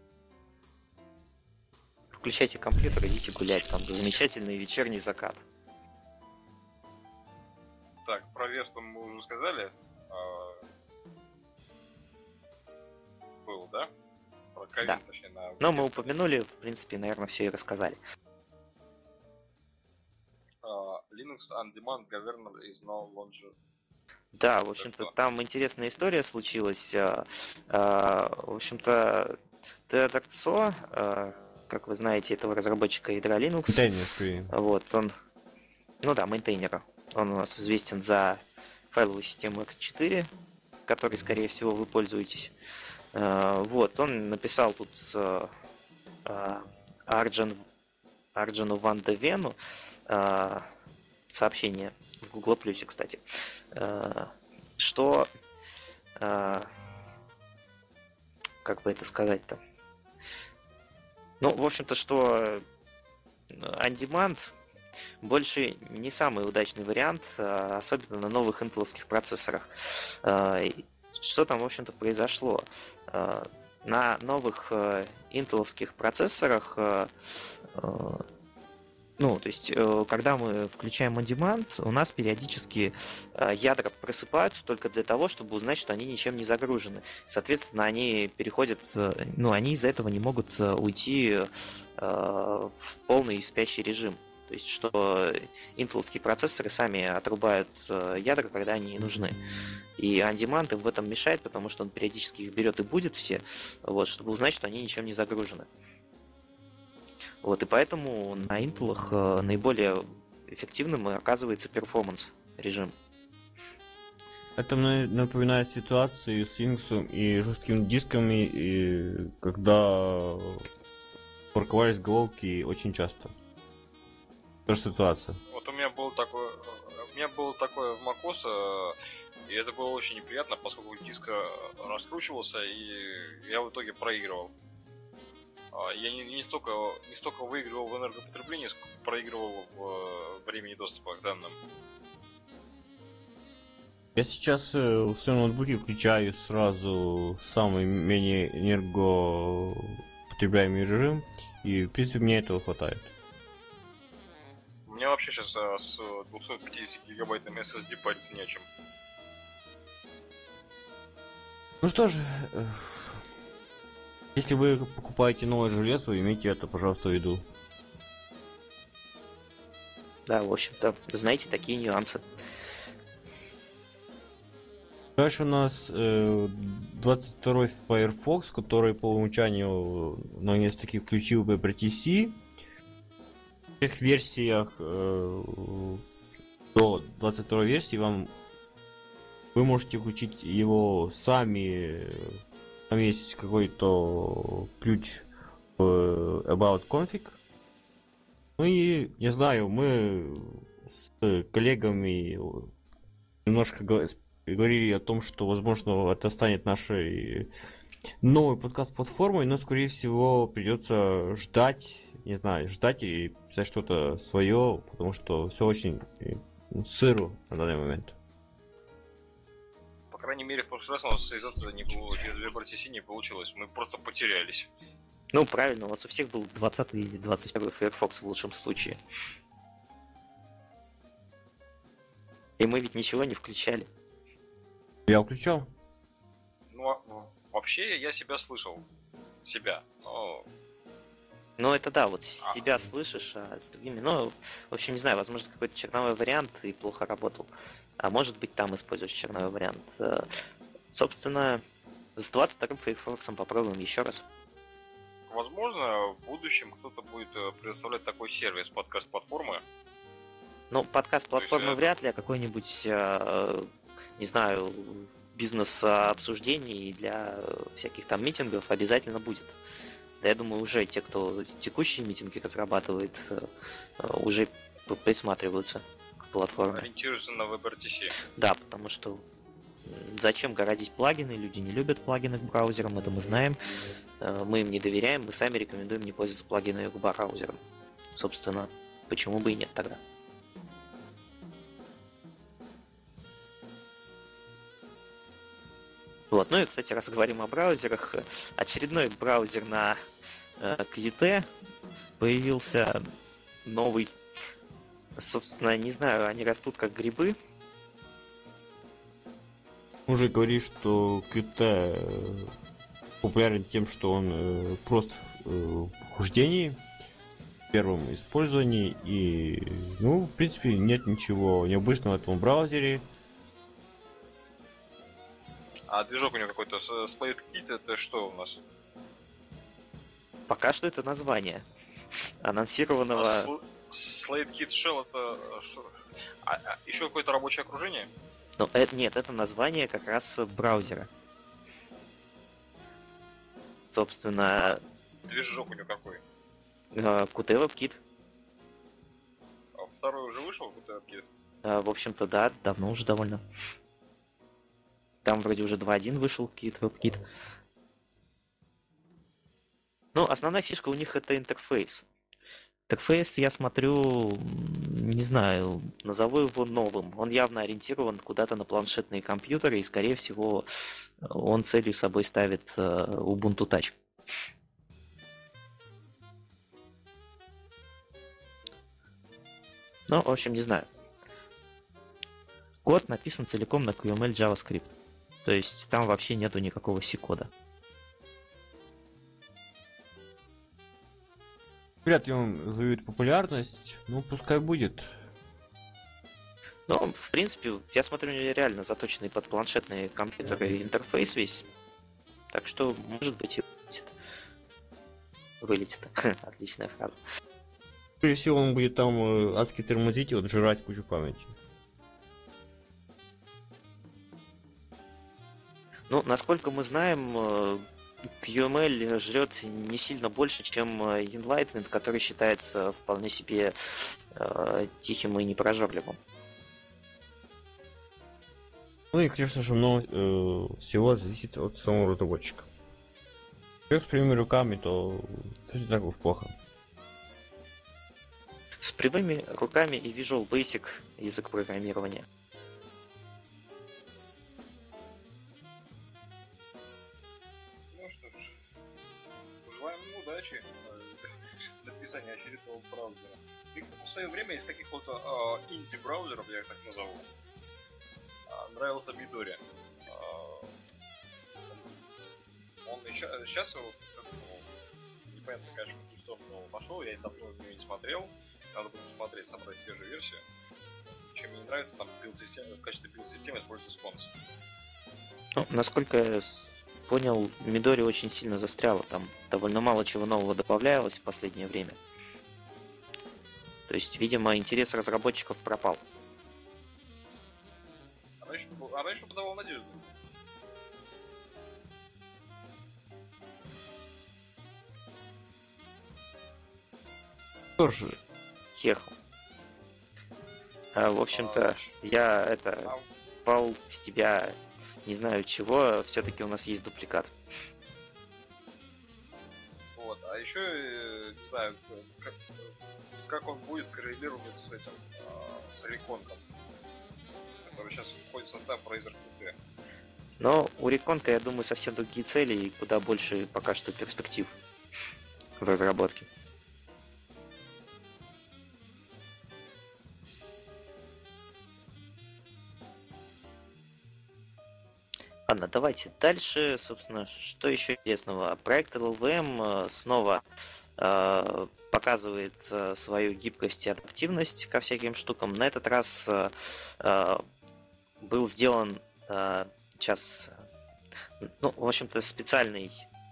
Включайте компьютер, идите гулять, там замечательный вечерний закат. Так, про Вестом мы уже сказали. Был, да? Про Kavin, Да. точнее, на Но мы Вестом. упомянули, в принципе, наверное, все и рассказали. Linux on Demand Governor is no longer. Да, в общем-то, что? там интересная история случилась. В общем-то, Teodor, как вы знаете, этого разработчика ядра Linux. Контейнер скорее. Вот, он, ну да, мейнтейнера. Он у нас известен за файловую систему X4, которой, скорее всего, вы пользуетесь. Вот, он написал тут Arjun Ван де Вену сообщение в Google Плюсе, кстати, что, как бы это сказать-то, ну, в общем-то, что on-demand больше не самый удачный вариант, особенно на новых интеловских процессорах. Что там, в общем-то, произошло? На новых интеловских процессорах, ну, то есть, когда мы включаем on-demand, у нас периодически ядра просыпаются только для того, чтобы узнать, что они ничем не загружены. Соответственно, они переходят, ну, они из-за этого не могут уйти в полный спящий режим. То есть, что интеловские процессоры сами отрубают ядра, когда они не нужны. И on-demand им в этом мешает, потому что он периодически их берет и будет все, вот, чтобы узнать, что они ничем не загружены. Вот, и поэтому на интелах наиболее эффективным оказывается перформанс режим. Это мне напоминает ситуации с Linux и жесткими дисками, и когда парковались головки очень часто. Тоже ситуация. Вот у меня было такое в macOS, и это было очень неприятно, поскольку диск раскручивался, и я в итоге проигрывал. Я не столько выигрывал в энергопотреблении, сколько проигрывал в времени доступа к данным. Я сейчас в своем ноутбуке включаю сразу самый менее энергопотребляемый режим, и в принципе мне этого хватает. У меня вообще сейчас с 250 гигабайтами SSD париться не о чем. Ну что ж, если вы покупаете новое железо, имейте это, пожалуйста, в виду. Да, в общем-то, знаете, такие нюансы. Дальше у нас 22-й Firefox, который по умолчанию на нескольких включил WebRTC. В всех версиях до 22 версии вы можете включить его сами. Там есть какой-то ключ в About Config. Ну и, не знаю, мы с коллегами немножко говорили о том, что, возможно, это станет нашей новой подкаст-платформой, но, скорее всего, придется ждать, не знаю, ждать и писать что-то свое, потому что все очень сыро на данный момент. По крайней мере, в прошлый раз у нас связаться через WebRTC не получилось, мы просто потерялись. Ну, правильно, у вас у всех был 20 или 21 Firefox в лучшем случае. И мы ведь ничего не включали. Я включал. Ну, вообще я себя слышал. Себя. Но... Ну, это да, вот себя слышишь, а с другими... Ну, в общем, не знаю, возможно, какой-то черновой вариант и плохо работал. А может быть, там используешь черновой вариант. Собственно, с 22-м Firefox попробуем еще раз. Возможно, в будущем кто-то будет предоставлять такой сервис подкаст-платформы. Ну, подкаст-платформы есть, вряд ли, а какой-нибудь, не знаю, бизнес-обсуждений для всяких там митингов обязательно будет. Да, я думаю, уже те, кто текущие митинги разрабатывает, уже присматриваются к платформе. Ориентируются на WebRTC. Да, потому что зачем городить плагины? Люди не любят плагины к браузерам, это мы знаем. Мы им не доверяем, мы сами рекомендуем не пользоваться плагинами к браузерам. Собственно, почему бы и нет тогда? Вот, ну и, кстати, раз говорим о браузерах, очередной браузер на Qt появился новый. Собственно, не знаю, они растут как грибы. Уже говоришь, что Qt популярен тем, что он прост в хождении, в первом использовании, и, ну, в принципе, нет ничего необычного в этом браузере. А движок у него какой-то SlateKit, это что у нас? Пока что это название анонсированного. SlateKit Shell это что? Еще какое-то рабочее окружение? Но нет, это название как раз браузера. Собственно, Движок у него какой? Qt WebKit. А второй уже вышел, Qt WebKit? В общем-то, да, давно уже довольно. Там вроде уже 2.1 вышел Qt WebKit. Ну, основная фишка у них это интерфейс. Интерфейс, я смотрю, не знаю, назову его новым. Он явно ориентирован куда-то на планшетные компьютеры, и, скорее всего, он целью собой ставит Ubuntu Touch. Ну, в общем, не знаю. Код написан целиком на QML JavaScript. То есть там вообще нету никакого C-кода. Вряд ли он завоюет популярность, ну пускай будет. Ну, в принципе, я смотрю, у него реально заточенный под планшетные компьютеры интерфейс весь. Так что, может быть, и вылетит. Отличная фраза. Скорее всего, он будет там адски тормозить и вот жрать кучу памяти. Ну, насколько мы знаем, QML жрет не сильно больше, чем Enlightenment, который считается вполне себе тихим и непрожорливым. Ну и, конечно же, много всего зависит от самого разработчика. Как с прямыми руками, то все не так уж плохо. С прямыми руками и Visual Basic язык программирования. Ну что ж, желаем ему удачи в написании очередного браузера. В свое время из таких вот инди-браузеров, я их так назову, нравился Midori. Он и сейчас его, непонятно, конечно, в какую сторону пошел, я давно в него не смотрел. Надо будет посмотреть, собрать свежую версию. Чем мне не нравится, там в качестве билд-системы используется спонс. Ну, насколько я понял, Midori очень сильно застряла. Там довольно мало чего нового добавлялось в последнее время. То есть, видимо, интерес разработчиков пропал. Она еще подавала надежду. Что же, Хеху. В общем-то, я пал с тебя не знаю чего, все-таки у нас есть дупликат. Вот, а еще, не знаю, как он будет коррелировать с этим, с Реконком, который сейчас входит в состав Razer QT. Но у Реконка, я думаю, совсем другие цели и куда больше пока что перспектив в разработке. Ладно, давайте дальше. Собственно, что еще интересного? Проект LLVM снова показывает свою гибкость и адаптивность ко всяким штукам. На этот раз был сделан сейчас, ну, в общем-то, специальный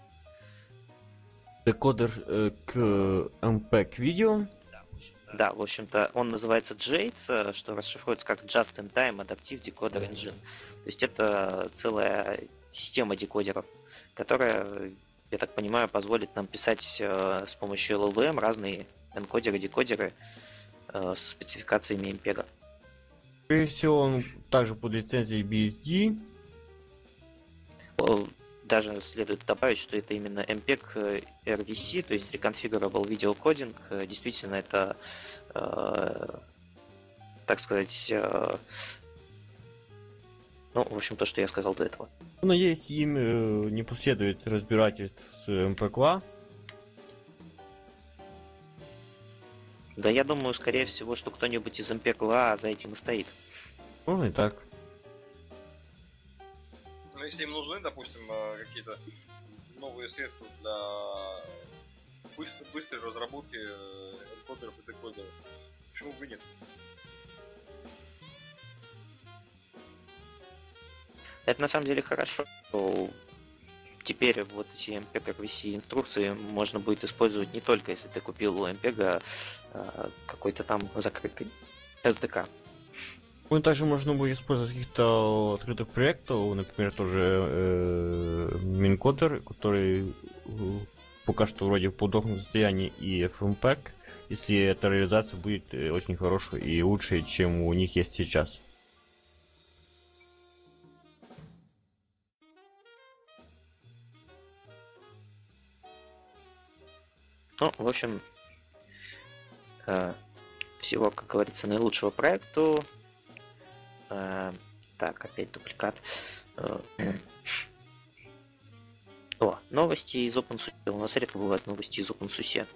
декодер к MPEG видео. Да, в общем-то, он называется Jade, что расшифруется как Just in Time Adaptive Decoder Engine. То есть это целая система декодеров, которая я так понимаю, позволит нам писать с помощью LLVM разные энкодеры, декодеры с спецификациями MPEG. Скорее всего, он также под лицензией BSD. Даже следует добавить, что это именно MPEG RVC, то есть Reconfigurable Video Coding. Действительно, это, так сказать, ну, в общем, то, что я сказал до этого. Надеюсь, им не последует разбирательств с MPEG-2. Да, я думаю, скорее всего, что кто-нибудь из MPEG-2 за этим и стоит. Можно и так. Ну, если им нужны, допустим, какие-то новые средства для быстрой разработки энкодеров и декодеров, почему бы и нет? Это на самом деле хорошо. Теперь вот эти MPEG RVC инструкции можно будет использовать не только если ты купил у MPEG какой-то там закрытый SDK. Ну, также можно будет использовать каких-то открытых проектов, например, тоже Минкодер, который пока что вроде в подохлом состоянии, и FMPEG, если эта реализация будет очень хорошей и лучшей, чем у них есть сейчас. Ну, в общем, всего, как говорится, наилучшего проекту. Так, опять дубликат. О, новости из OpenSUSE. У нас редко бывают новости из OpenSUSE.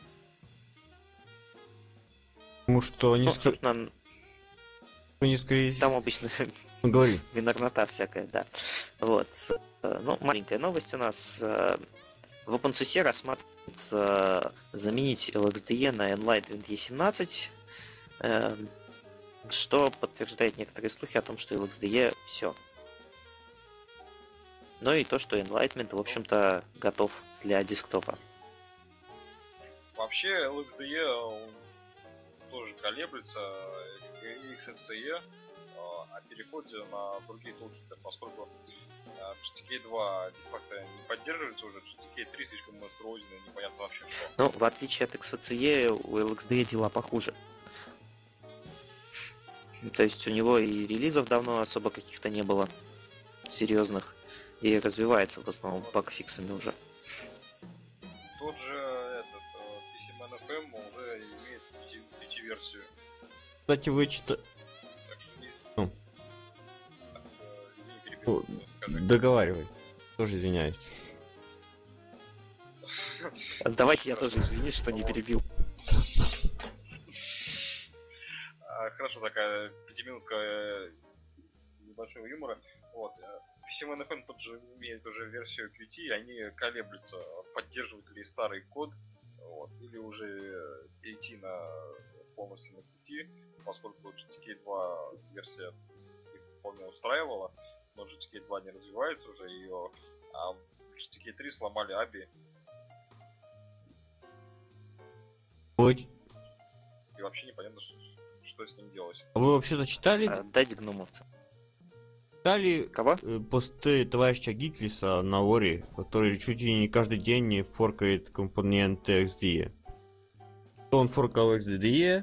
Потому что они, Ну, собственно, они скорее... там обычно Говори. винограда всякая, да. Вот. Ну, маленькая новость у нас. В OpenSUSE рассматривают заменить LXDE на Enlightened E17, что подтверждает некоторые слухи о том, что LXDE все. Ну и то, что Enlightenment, в общем-то, готов для десктопа. Вообще LXDE он тоже колеблется, и XFCE о переходе на другие тулкиты, поскольку GTK 2 де-факто не поддерживается уже, GTK 3 слишком монструозен и непонятно вообще что. Ну, в отличие от XFCE, у LXDE дела похуже. То есть у него и релизов давно особо каких-то не было серьезных, и развивается в основном багфиксами уже. Тот же этот PCManFM уже имеет PT-версию. Кстати, вы читали... Так что не... Ну. Так, извини, перебил, скажи. Договаривай. Тоже извиняюсь. Давайте я тоже извинюсь, что не перебил. Хорошо, такая 5-минутка небольшого юмора. Вот. PCManFM тот же имеет уже версию Qt, и они колеблются, поддерживают ли старый код, вот, или уже перейти на полностью на Qt, поскольку GTK 2 версия их вполне устраивала, но GTK 2 не развивается уже ее, а в GTK 3 сломали ABI. Ой. И вообще непонятно, что с ним делать. А вы вообще-то читали? Дайте гномовца. Читали Кого? посты товарища Гиклиса на Ори, который чуть ли не каждый день форкает компоненты XDE. То он форкал XDE,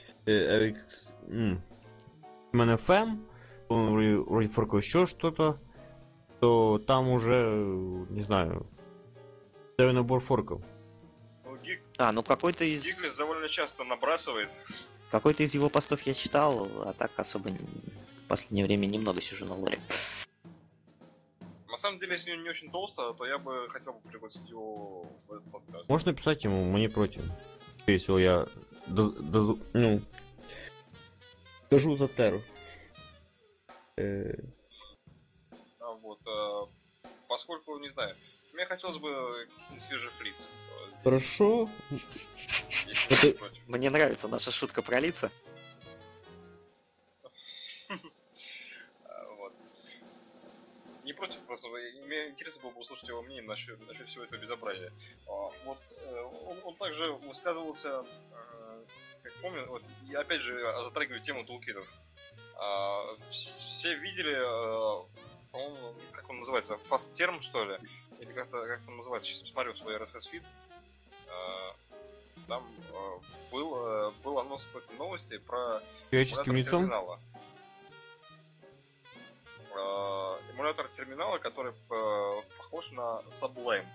MNFM, он вроде форкал еще что-то, то там уже, не знаю, целый набор форков. Ну, Ну какой-то из... Гиклис довольно часто набрасывает. Какой-то из его постов я читал, а так особо в последнее время немного сижу на лоре. На самом деле, если он не очень толсто, то я бы хотел бы пригласить его в этот подкаст. Можно написать ему, мы не против. Если я скажу за Теру. Поскольку, не знаю, мне хотелось бы свежих лиц. Хорошо. Если не против. Мне нравится наша шутка про лица. Вот. Не против, просто мне интересно было бы услышать его мнение насчет всего этого безобразия. Вот, он также высказывался, как помню, вот, и опять же затрагиваю тему тулкитов. Все видели, по-моему, как он называется, Fast Term, что ли? или как там называется, сейчас посмотрю свой RSS-фид, там был анонс какой-то новости про Человеческим лицом? терминала. Эмулятор терминала, который похож на Sublime.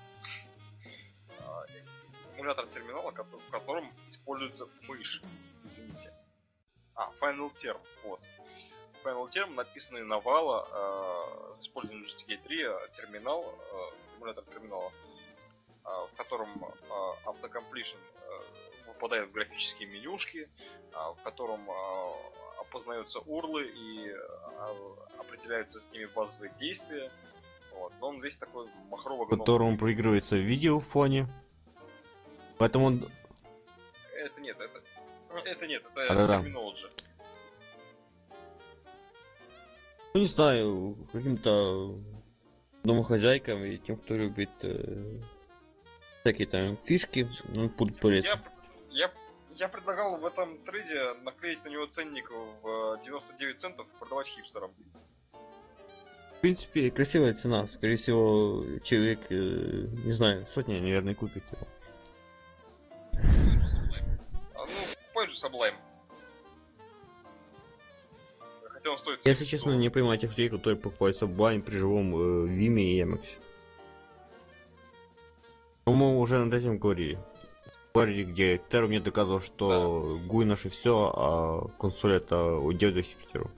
Эмулятор терминала, в котором используется мышь. Извините. Final Term. Вот. Final Term, написанный на Valo с использованием GTK 3, эмулятор терминала, в котором автокомплишн выпадает в графические менюшки, в котором опознаются урлы и определяются с ними базовые действия. Вот. Но он весь такой махровый. В котором проигрывается видео в фоне. Поэтому он... Это Да. Terminology. Ну, не знаю, каким-то домохозяйкам и тем, кто любит всякие там фишки, будут полезны. Я предлагал в этом трейде наклеить на него ценник в 99 центов и продавать хипстерам. В принципе, красивая цена. Скорее всего, человек, не знаю, сотня, наверное, купит его. Позже Sublime. Хотя он стоит... Если честно, не понимаю тех людей, которые покупают Sublime при живом Виме и Emacs. Мы уже над этим говорили. Где Теру мне доказывал, что GUI наше все, а консоль это удел для хипстеров.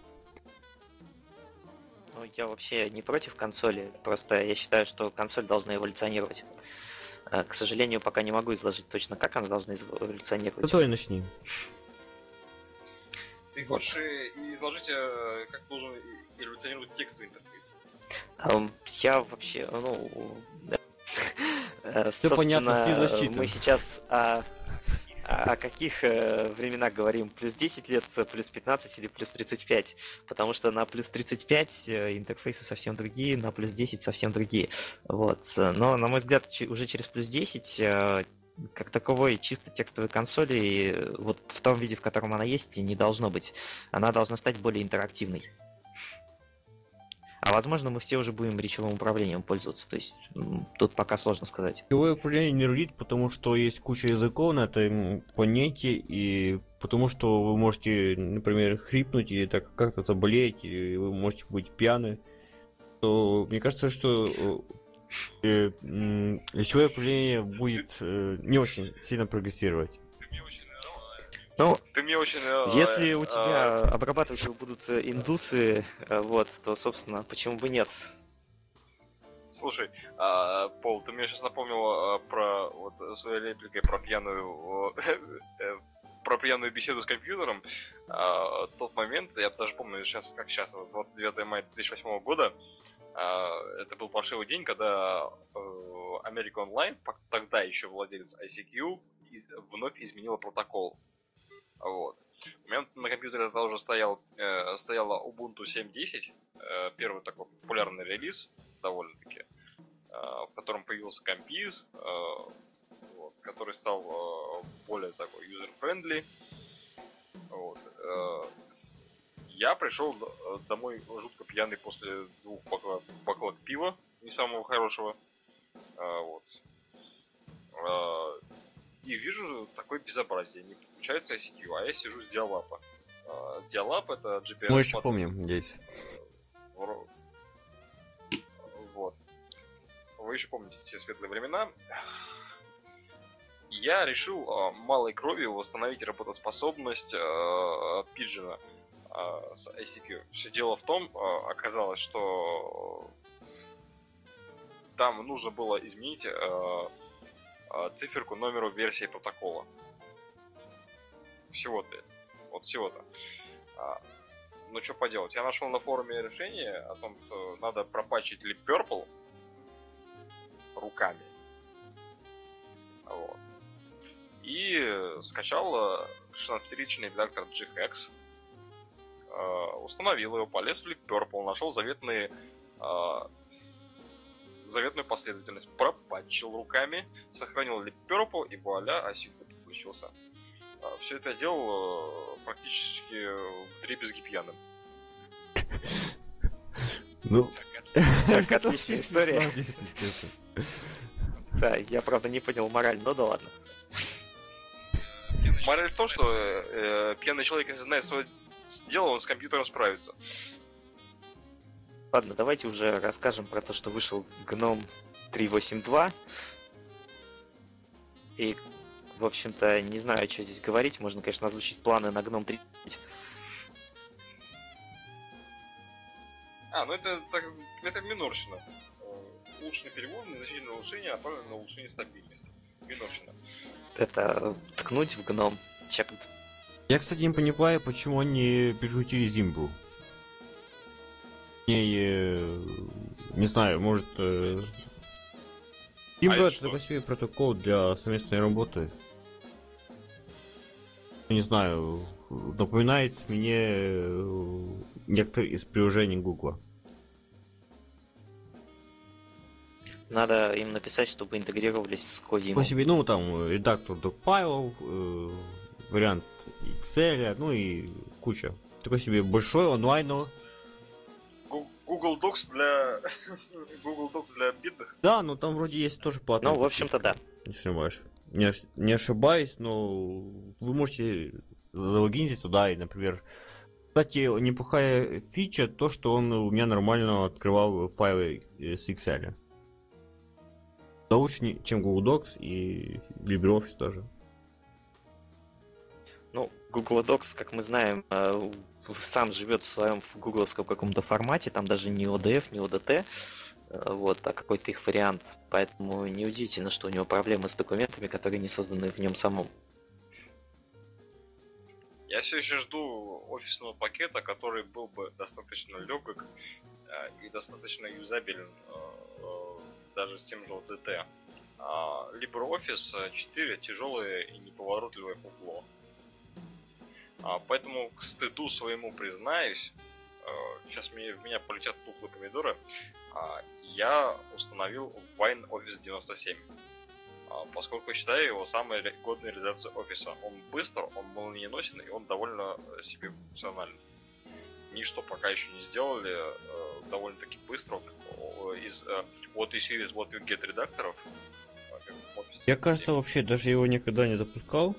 Ну, я вообще не против консоли, просто я считаю, что консоль должна эволюционировать. К сожалению, пока не могу изложить точно, как она должна эволюционировать. Зато и начни. Ты хочешь изложить, как должен эволюционировать текстовый интерфейс? Я вообще, Все понятно, все защиты. Мы сейчас о каких временах говорим? Плюс 10 лет, плюс 15 или плюс 35? Потому что на плюс 35 интерфейсы совсем другие, на плюс 10 совсем другие. Вот. Но, на мой взгляд, уже через плюс 10 как таковой чисто текстовой консоли вот в том виде, в котором она есть, не должно быть. Она должна стать более интерактивной. А возможно, мы все уже будем речевым управлением пользоваться. То есть тут пока сложно сказать. Речевое управление не рулит, потому что есть куча языков на этой планете, и потому что вы можете, например, хрипнуть или так как-то заболеть, или вы можете быть пьяны. То мне кажется, что речевое управление будет не очень сильно прогрессировать. Ну, Ты мне очень... если у тебя обрабатывать его будут индусы, вот, то, собственно, почему бы нет? Слушай, Пол, ты мне сейчас напомнил про вот своей репликой про пьяную беседу с компьютером. Тот момент, я даже помню сейчас, как сейчас, 29 мая 2008 года, это был паршивый день, когда America Online, тогда еще владелец ICQ, вновь изменила протокол. Вот. У меня на компьютере тогда уже стояла Ubuntu 7.10, первый такой популярный релиз, довольно-таки, в котором появился компиз, вот, который стал более такой user-friendly. Вот. Я пришел домой жутко пьяный после 2 баклаг пива, не самого хорошего. Вот. И вижу такое безобразие. Не подключается ICQ, а я сижу с Dial-Up. Dial-Up это GPS. Мы еще помним здесь. Вот. Вы еще помните те светлые времена. Я решил малой кровью восстановить работоспособность Пиджина с ICQ. Все дело в том, оказалось, что там нужно было изменить циферку номеру версии протокола. Всего-то. Вот всего-то. Ну, что поделать. Я нашел на форуме решение о том, что надо пропатчить Leap Purple руками. Вот. И скачал 16-ричный редактор GHEX. Установил его, полез в Leap Purple, нашел заветную последовательность, пропатчил руками, сохранил Leap Purple, и вуаля, ICQ подключился. Все это я делал практически вдребезги пьяным. Ну, Так, отличная история. Да, я правда не понял мораль, но да ладно. Мораль в том, что пьяный человек, если знает свое дело, он с компьютером справится. Ладно, давайте уже расскажем про то, что вышел GNOME 3.8.2. И, в общем-то, не знаю, что здесь говорить. Можно, конечно, озвучить планы на GNOME 3. Ну это минорщина. Улучшенный перевод, значительное улучшение, направлено на улучшение стабильности. Минорщина. Это ткнуть в GNOME. Чекнуть. Я, кстати, не понимаю, почему они перекрутили Зимбу. Не знаю, может... Зимба это такой себе протокол для совместной работы. Не знаю, напоминает мне некоторые из приложений Гугла. Надо им написать, чтобы интегрировались с Codimo. Ну, там, редактор док-файлов, вариант Excel, ну и куча. Такой себе большой онлайн. Google Docs для Google Docs для бедных. Да, но там вроде есть тоже платная. Ну, в общем-то, да. Не ошибаюсь, но вы можете залогиниться туда и, например... Кстати, неплохая фича то, что он у меня нормально открывал файлы с Excel. Да лучше, чем Google Docs и LibreOffice тоже. Ну, Google Docs, как мы знаем, сам живет в своем гугловском каком-то формате, там даже не ODF, не ODT, вот, а какой-то их вариант. Поэтому неудивительно, что у него проблемы с документами, которые не созданы в нем самом. Я все еще жду офисного пакета, который был бы достаточно легок и достаточно юзабелен даже с тем же ODT. LibreOffice 4 тяжелое и неповоротливое фуфло. Поэтому к стыду своему признаюсь, сейчас в меня полетят тухлые помидоры, я установил Wine Office 97. Поскольку считаю его самой годной реализацией офиса. Он быстр, он молниеносен и он довольно себе функциональный. Ничто пока еще не сделали довольно-таки быстро из what you see is what you get редакторов. Я, кажется, вообще даже его никогда не запускал.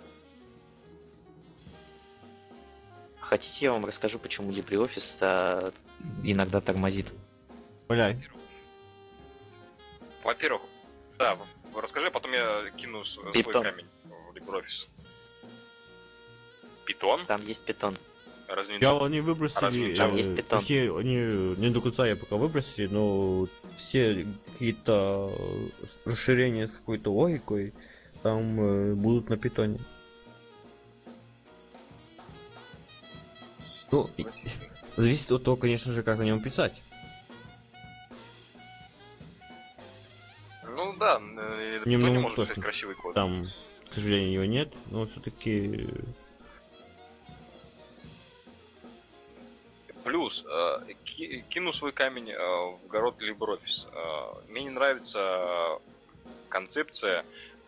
Хотите, я вам расскажу, почему LibreOffice иногда тормозит? Валяй. Во-первых, да, расскажи, потом я кину свой камень в LibreOffice. Питон? Там есть питон. Они выбросили, там есть питон. Точнее, они не до конца я пока выбросили, но все какие-то расширения с какой-то логикой там будут на питоне. Ну, зависит от того, конечно же, как на нем писать. Ну да, Немного не может сложно. писать красивый код. Там, к сожалению, его нет, но все-таки... Плюс, кину свой камень в огород LibreOffice. Мне не нравится концепция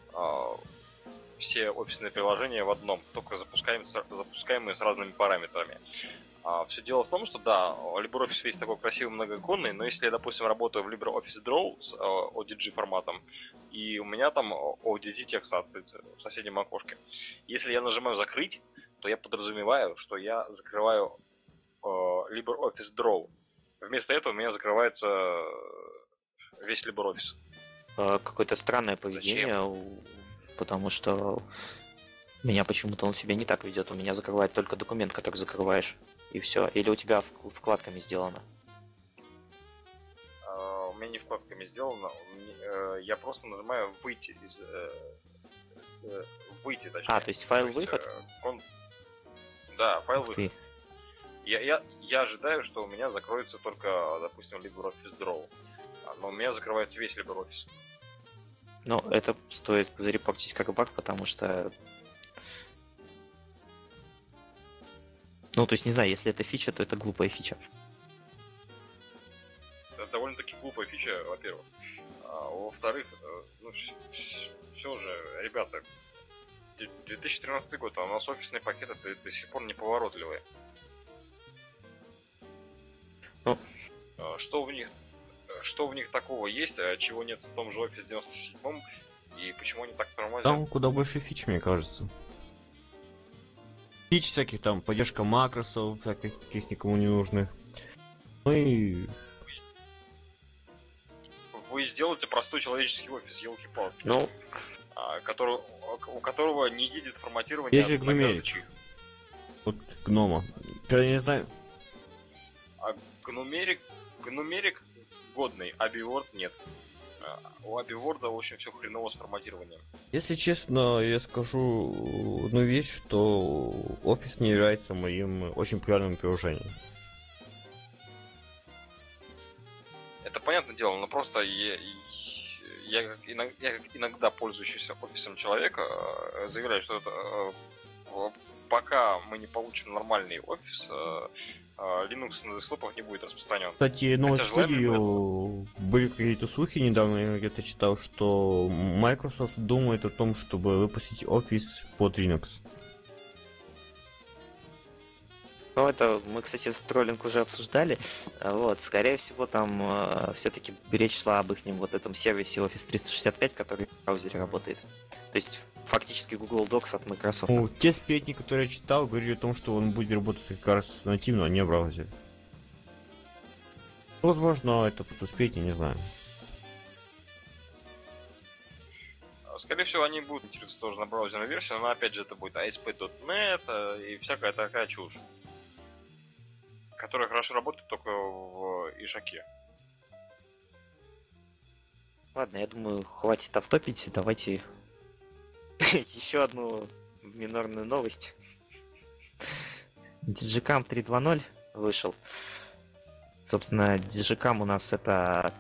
все офисные приложения в одном, только запускаемые с разными параметрами. Все дело в том, что да, LibreOffice весь такой красивый, многоиконный, но если я, допустим, работаю в LibreOffice Draw с ODG форматом, и у меня там ODT текст открыт в соседнем окошке, если я нажимаю «Закрыть», то я подразумеваю, что я закрываю LibreOffice Draw. Вместо этого у меня закрывается весь LibreOffice. Какое-то странное поведение, потому что меня почему-то он себя не так ведет. У меня закрывает только документ, который закрываешь, и все. Или у тебя вкладками сделано? У меня не вкладками сделано. Я просто нажимаю выйти из выйти, точнее. То есть файл выход? Да, файл выход. Я ожидаю, что у меня закроется только, допустим, LibreOffice Draw. Но у меня закрывается весь LibreOffice. Ну, это стоит зарепортить как баг, потому что... Ну, то есть, не знаю, если это фича, то это глупая фича. Это довольно-таки глупая фича, во-первых. Во-вторых, ну, все же, ребята, 2013 год, а у нас офисные пакеты до сих пор неповоротливые. Ну. Что в них что в них такого есть, чего нет в том же Office 97, и почему они так тормозят? Там куда больше фич, мне кажется. Фич всяких там, поддержка макросов, всяких каких никому не нужных. Ну и... Вы сделаете простой человеческий офис, елки-палки, Ну, у которого не едет форматирование. Есть же Гнумерик. Вот гнома. Я не знаю. А Гнумерик годный, а Biword нет. У Abiword очень все хреново с форматированием. Если честно, я скажу одну вещь, что Office не является моим очень популярным приложением. Это понятное дело, но просто я как иногда пользующийся офисом человека заявляю, что это, пока мы не получим нормальный офис, Linux на десктопах не будет распространен. Кстати, новой Хотя студию были какие-то слухи недавно, я где-то читал, что Microsoft думает о том, чтобы выпустить Office под Linux. ну это мы, кстати, в троллинг уже обсуждали. Вот, скорее всего, там все-таки речь шла об их вот этом сервисе Office 365, который в браузере работает. То есть фактически Google Docs от Microsoft. Ну, те сплетни, которые я читал, говорили о том, что он будет работать как раз нативно, а не в браузере. Возможно, это просто сплетни, не знаю. Скорее всего, они будут интересоваться тоже на браузерной версии, но опять же это будет ASP.NET и всякая такая чушь, которая хорошо работает только в Ишаке. Ладно, я думаю, хватит автопить, давайте еще одну минорную новость. Digicam 3.2.0 вышел. Собственно, Digicam у нас это...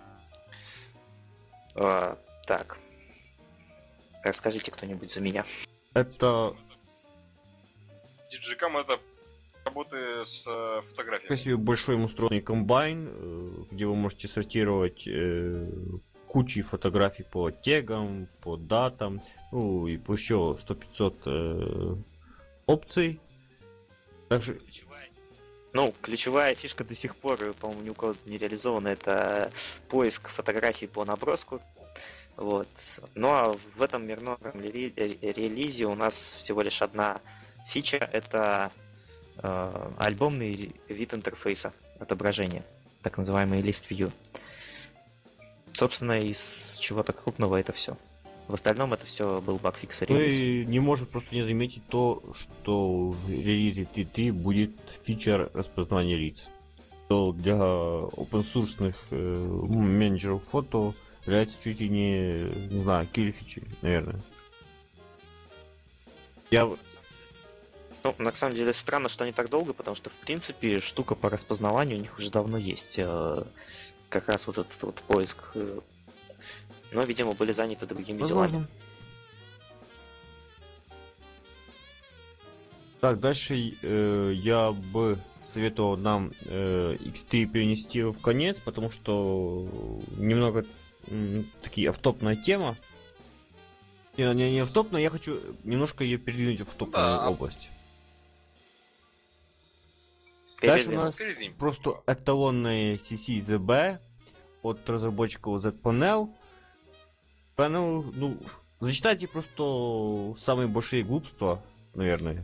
так. Расскажите кто-нибудь за меня. Это Digicam это работы с фотографией. красивый большой устроенный комбайн, где вы можете сортировать кучи фотографий по тегам, по датам, ну и по еще 100-500 опций. Также... Ну, ключевая фишка до сих пор, по-моему, ни у кого не реализована, это поиск фотографий по наброску. Вот. Ну а в этом мирном релизе у нас всего лишь одна фича, это альбомный вид интерфейса отображения, так называемый List View. Собственно, из чего-то крупного это все. В остальном это все был багфикс релиз. Мы не можем просто не заметить то, что в релизе 3.3 будет фичер распознавания лиц. Что для open-source менеджеров фото является чуть ли не знаю, kill фичи, наверное. Ну, на самом деле странно, что они так долго, потому что, в принципе, штука по распознаванию у них уже давно есть. Как раз вот этот вот поиск. Но, видимо, были заняты другими делами. Так, дальше я бы советовал нам X3 перенести в конец, потому что немного такие автопная тема. Не автопная, я хочу немножко ее передвинуть в автопную область. Дальше у нас просто эталонные CC-ZB от разработчиков Z-Panel. Panel, ну, зачитайте просто самые большие глупства, наверное.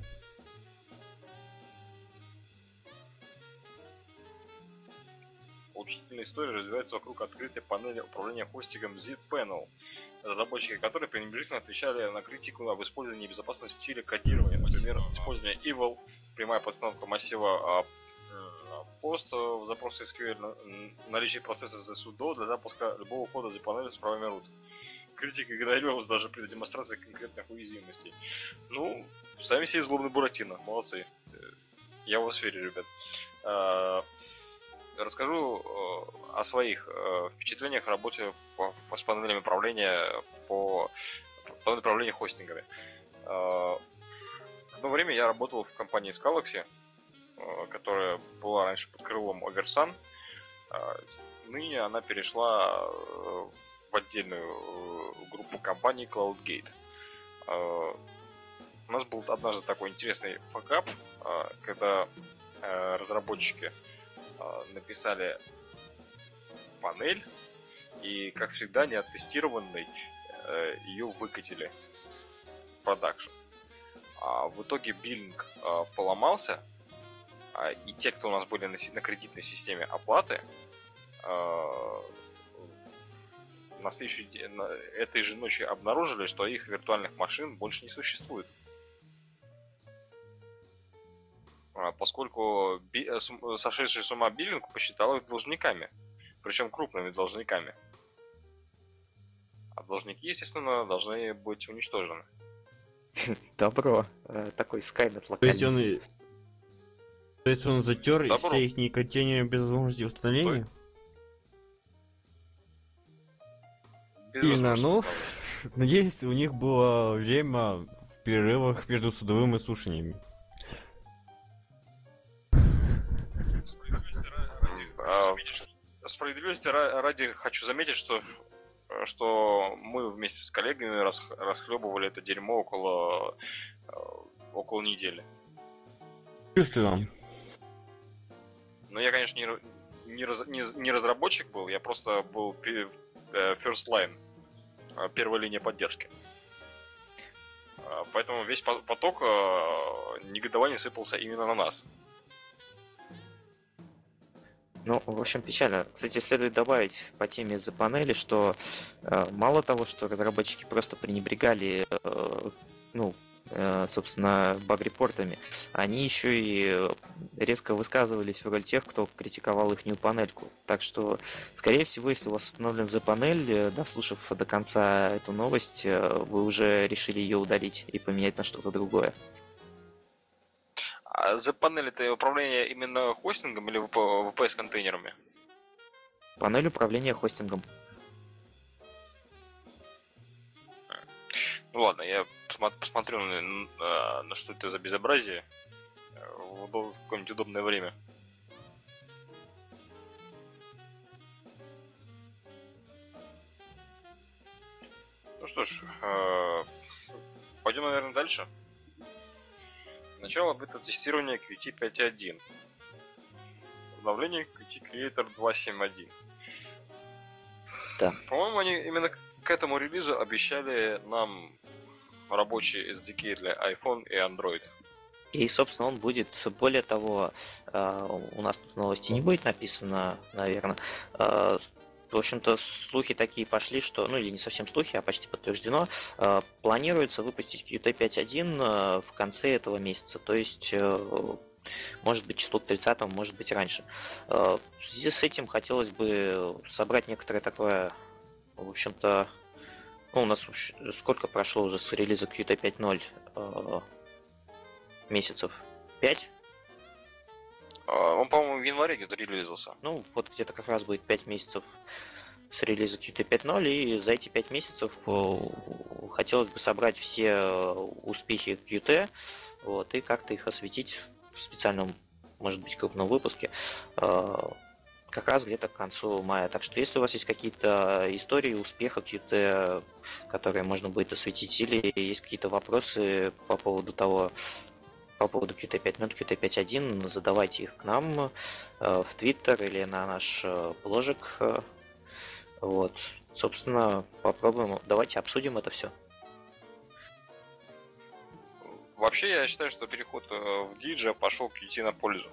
Поучительная история развивается вокруг открытой панели управления хостингом Z-Panel, разработчики которой пренебрежительно отвечали на критику об использовании безопасного стиля кодирования. Например, использование Evil, прямая постановка массива пост в запросе SQL, наличие процесса ZSUDO для запуска любого кода Z-Panel с правами root. Критика игнорировалась даже при демонстрации конкретных уязвимостей. Ну, сами себе злобный Буратино, молодцы. Я в вас верю, ребят. Расскажу о своих впечатлениях в работе с панелями управления по панели управления хостингами. Одно время я работал в компании Scalaxy, которая была раньше под крылом Оверсан. Ныне она перешла в отдельную группу компаний CloudGate. У нас был однажды такой интересный факап, когда разработчики написали панель И, как всегда, неоттестированной ее выкатили в продакшн. А в итоге биллинг поломался, и те, кто у нас были на кредитной системе оплаты, на следующий день, этой же ночью обнаружили, что их виртуальных машин больше не существует. Поскольку сошедший с ума биллинг посчитал их должниками, причем крупными должниками. А должники, естественно, должны быть уничтожены. Добро. Такой Скайнет То есть локальный. он затер Добро. все их контейнеры без возможности восстановления? Без Именно, возможности ну, восстановления. надеюсь, у них было время в перерывах между судовыми слушаниями. Справедливости ради хочу заметить, что мы вместе с коллегами расхлебывали это дерьмо около недели. Чувствую вам. Но я, конечно, не разработчик был, я просто был first line, первая линия поддержки. Поэтому весь поток негодования сыпался именно на нас. Ну, в общем, печально. Кстати, следует добавить по теме за панели, что мало того, что разработчики просто пренебрегали, собственно, баг-репортами, они еще и резко высказывались в роли тех, кто критиковал ихнюю панельку. Так что, скорее всего, если у вас установлен Z-панель, дослушав до конца эту новость, вы уже решили ее удалить и поменять на что-то другое. А Z-панель — это управление именно хостингом или VPS-контейнерами? Панель управления хостингом. Ну ладно, я посмотрю на что это за безобразие в какое-нибудь удобное время. Ну что ж, пойдем, наверное, дальше. Сначала бета-тестирование Qt 5.1. Обновление Qt Creator 2.7.1. Да. По-моему, они именно к этому релизу обещали нам рабочий SDK для iPhone и Android. И, собственно, он будет, более того, у нас тут в новости не будет написано, наверное. В общем-то, слухи такие пошли, что, ну или не совсем слухи, а почти подтверждено, планируется выпустить Qt 5.1 в конце этого месяца, то есть, может быть, число к 30-му, может быть, раньше. В связи с этим хотелось бы собрать некоторое такое, в общем-то, ну, у нас сколько прошло уже с релиза Qt 5.0? Месяцев 5? Он, по-моему, в январе где-то релизился. Ну, вот где-то как раз будет 5 месяцев с релиза Qt 5.0, и за эти 5 месяцев хотелось бы собрать все успехи Qt, вот, и как-то их осветить в специальном, может быть, крупном выпуске, как раз где-то к концу мая. Так что если у вас есть какие-то истории успеха Qt, которые можно будет осветить, или есть какие-то вопросы по поводу того, по поводу Qt 5.0, Qt 5.1, задавайте их к нам в Twitter или на наш бложик. Вот. Собственно, попробуем, давайте обсудим это все. Вообще, я считаю, что переход в Digi пошел Qt на пользу.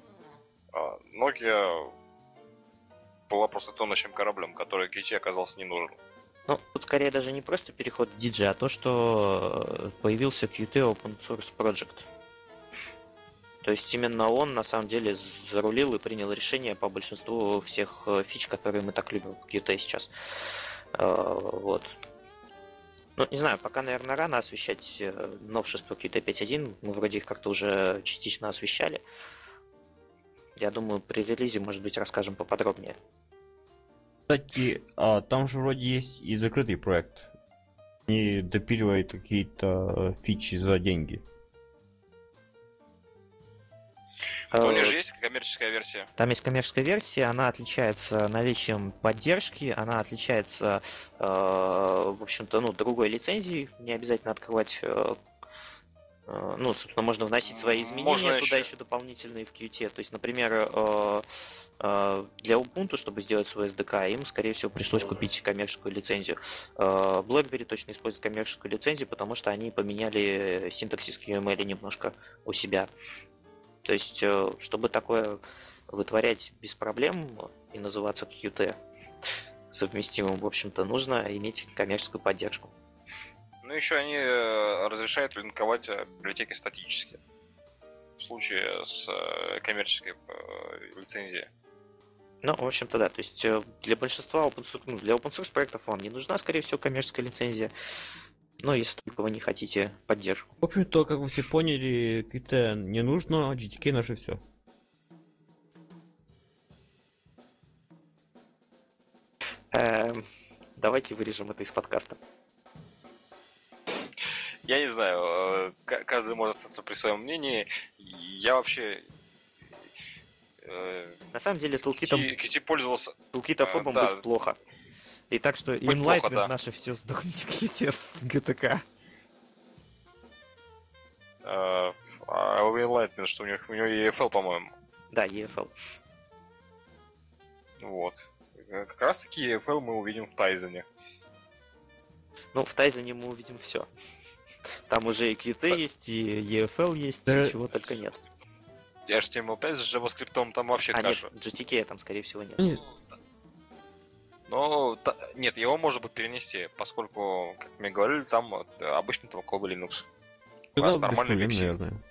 Nokia была просто тонущим кораблем, который Qt оказался не нужен. Ну, тут скорее даже не просто переход в Digi, а то, что появился Qt Open Source Project. То есть именно он на самом деле зарулил и принял решение по большинству всех фич, которые мы так любим в Qt сейчас. Вот. Ну, не знаю, пока, наверное, рано освещать новшества Qt 5.1. Мы вроде их как-то уже частично освещали. Я думаю, при релизе, может быть, расскажем поподробнее. Кстати, там же вроде есть и закрытый проект. Не допиливает какие-то фичи за деньги. У них же есть коммерческая версия. Там есть коммерческая версия, она отличается наличием поддержки, она отличается, в общем-то, другой лицензией, не обязательно открывать Ну, собственно, можно вносить свои изменения Можно туда еще. еще дополнительные в Qt. То есть, например, для Ubuntu, чтобы сделать свой SDK, им, скорее всего, пришлось купить коммерческую лицензию. BlackBerry точно использует коммерческую лицензию, потому что они поменяли синтаксис QML немножко у себя. То есть, чтобы такое вытворять без проблем и называться Qt совместимым, в общем-то, нужно иметь коммерческую поддержку. Ну, еще они разрешают линковать библиотеки статически. В случае с коммерческой лицензией. Ну, в общем-то, да. То есть для большинства open source, для open source проектов вам не нужна, скорее всего, коммерческая лицензия. Но если только вы не хотите поддержку. В общем-то, как вы все поняли, Qt не нужно, GTK наше все. Давайте вырежем это из подкаста. Я не знаю, каждый может остаться при своем мнении. Я вообще... На самом деле, Qt пользовался... Toolkit-фобом да. быть плохо. И так что Быть плохо, Enlightenment да. наше все сдохните Qt с GTK. А у Enlightenment, что у него EFL, по-моему. Да, EFL. Вот. Как раз таки EFL мы увидим в Тайзене. Ну, в Тайзене мы увидим все. Там уже и Qt есть, и EFL есть, Да. и чего только нет. HTML5 с JavaScript там вообще А нет, каша. GTK там, скорее всего, нет. Но нет, его можно будет перенести, поскольку, как мне говорили, там обычный толковый Linux. У нас нормальный без проблем, Vexi. наверное.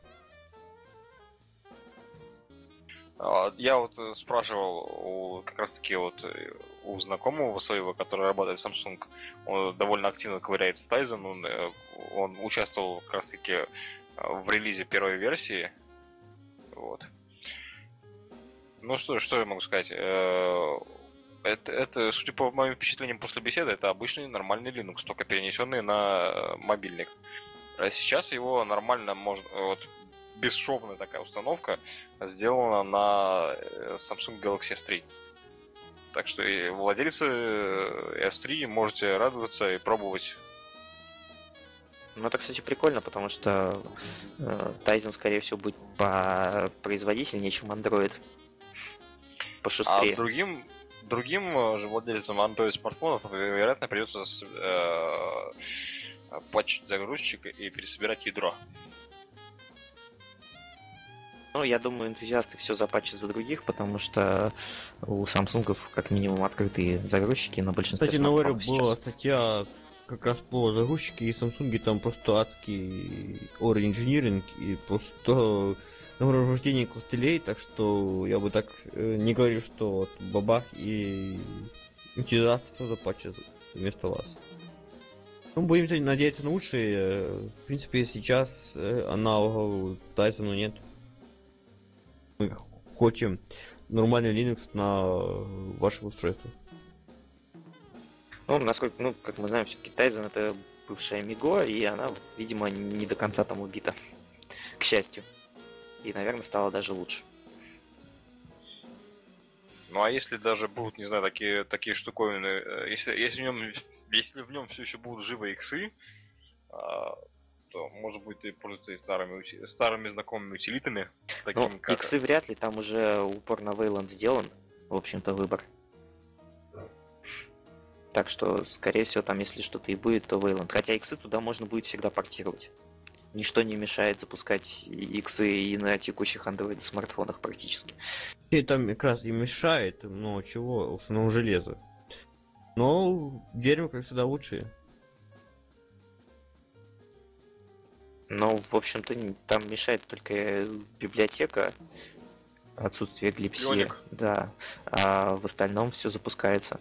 Я вот спрашивал как раз таки у знакомого своего, который работает в Samsung, он довольно активно ковыряется с Tizen, он участвовал как раз таки в релизе первой версии. Вот. Ну что я могу сказать? Это, судя по моим впечатлениям после беседы, это обычный нормальный Linux, только перенесенный на мобильник. А сейчас его нормально можно... Вот, бесшовная такая установка сделана на Samsung Galaxy S3. Так что и владельцы S3 можете радоваться и пробовать. Ну, это, кстати, прикольно, потому что Tizen, скорее всего, будет производительнее, чем Android. Пошустрее. А другим же владельцам Android смартфонов, вероятно, придется патчить загрузчик и пересобирать ядро. Ну, я думаю, энтузиасты все запатчат за других, потому что у Samsung как минимум открытые загрузчики на большинстве Кстати, на Лоре смартфонов была сейчас. статья как раз по загрузчике, и Samsung там просто адский Ore Engineering, и просто нагромождение костылей, так что я бы так не говорил, что вот бабах и энтузиасты все запатчат вместо вас. Ну, будем надеяться на лучшее. В принципе, сейчас аналогов Тайсону нет. Мы хотим нормальный Linux на ваших устройствах. Ну, насколько, как мы знаем, все-таки Tizen это бывшая Migo, и она, видимо, не до конца там убита. К счастью. И, наверное, стало даже лучше. Ну а если даже будут, не знаю, такие штуковины, если в нем все еще будут живы иксы, то может быть и пользоваться и старыми знакомыми утилитами, такими Ну, как... иксы вряд ли, там уже упор на Wayland сделан, в общем-то, выбор. Так что, скорее всего, там, если что-то и будет, то Wayland. Хотя иксы туда можно будет всегда портировать. Ничто не мешает запускать иксы и на текущих Android смартфонах практически. И там как раз и мешает, но чего, в основном железо. Но верим, как всегда, лучшие. Но, в общем-то, там мешает только библиотека, отсутствие глипси. Ионик. Да. А в остальном все запускается.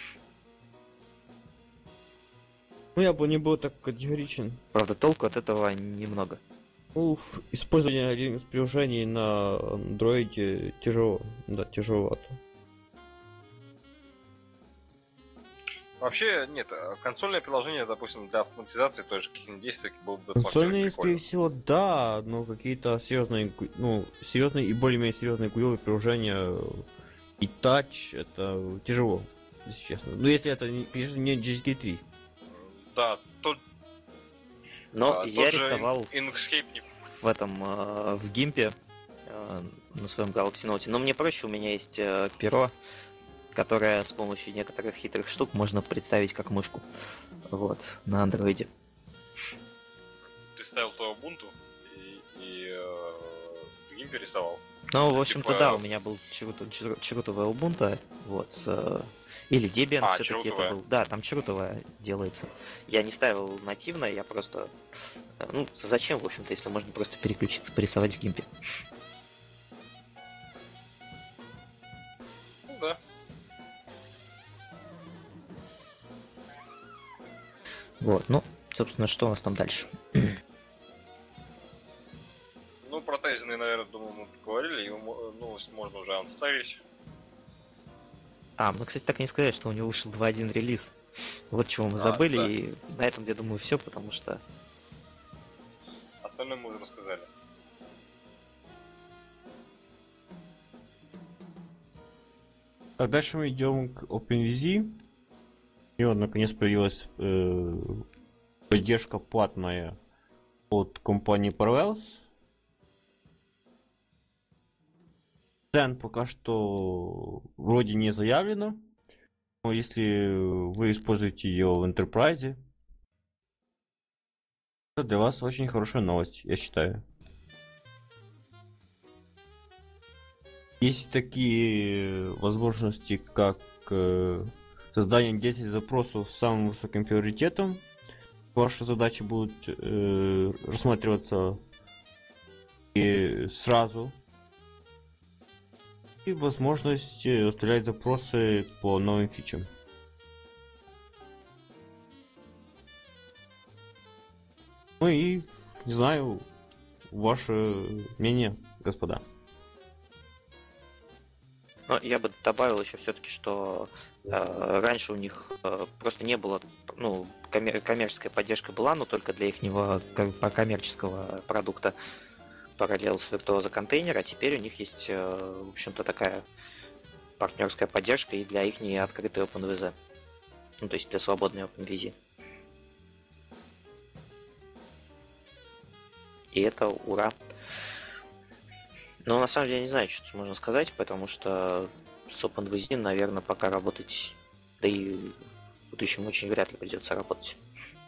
Ну, я бы не был так категоричен. Правда, толку от этого немного. Использование Linux приложений на Android тяжело. Да, тяжеловато. Вообще, нет, консольное приложение, допустим, для автоматизации той же каких-нибудь действий было бы Консольные, прикольно. скорее всего, да, но какие-то серьезные и более-менее серьезные гугловые приложения и Touch, это тяжело, если честно. Ну, если это, конечно, не GTK3. Да, Но я тот же рисовал... Inkscape в этом, в гимпе на своем Galaxy Note. Но мне проще, у меня есть перо, которое с помощью некоторых хитрых штук можно представить как мышку. Вот, на андроиде. Ты ставил то Ubuntu и в гимпе рисовал. Ну, в общем-то, Типа- да, у меня был чрутовая Ubuntu, вот, или Debian все-таки это чрутовая. был. Да, там чрутовая делается. Я не ставил нативно, я просто... Ну, зачем, в общем-то, если можно просто переключиться, порисовать в гимпе. Ну да. Вот, ну, собственно, что у нас там дальше? Ну, про Тайзены, наверное, думаю, мы поговорили. Его, ну, можно уже анставить. Мы, кстати, так и не сказали, что у него вышел 2.1 релиз. Вот чего мы А, забыли, да. и на этом, я думаю, все, потому что... Остальное мы уже рассказали. Так, дальше мы идем к OpenVZ. И вот наконец появилась поддержка платная от компании Parallels. Цен пока что вроде не заявлено. Но если вы используете ее в Enterprise, это для вас очень хорошая новость, я считаю. Есть такие возможности, как создание 10 запросов с самым высоким приоритетом. Ваши задачи будут рассматриваться и сразу. И возможность оставлять запросы по новым фичам. Ну и, не знаю, ваше мнение, господа. Но я бы добавил еще все-таки, что раньше у них просто не было, ну, коммерческая поддержка была, но только для их коммерческого продукта Parallels Virtuoso контейнера, а теперь у них есть, в общем-то, такая партнерская поддержка и для их открытой OpenVZ. Ну, то есть для свободной OpenVZ. И это ура. Но на самом деле я не знаю, что тут можно сказать, потому что с OpenVZ, наверное, пока работать, да и в будущем очень вряд ли придется работать.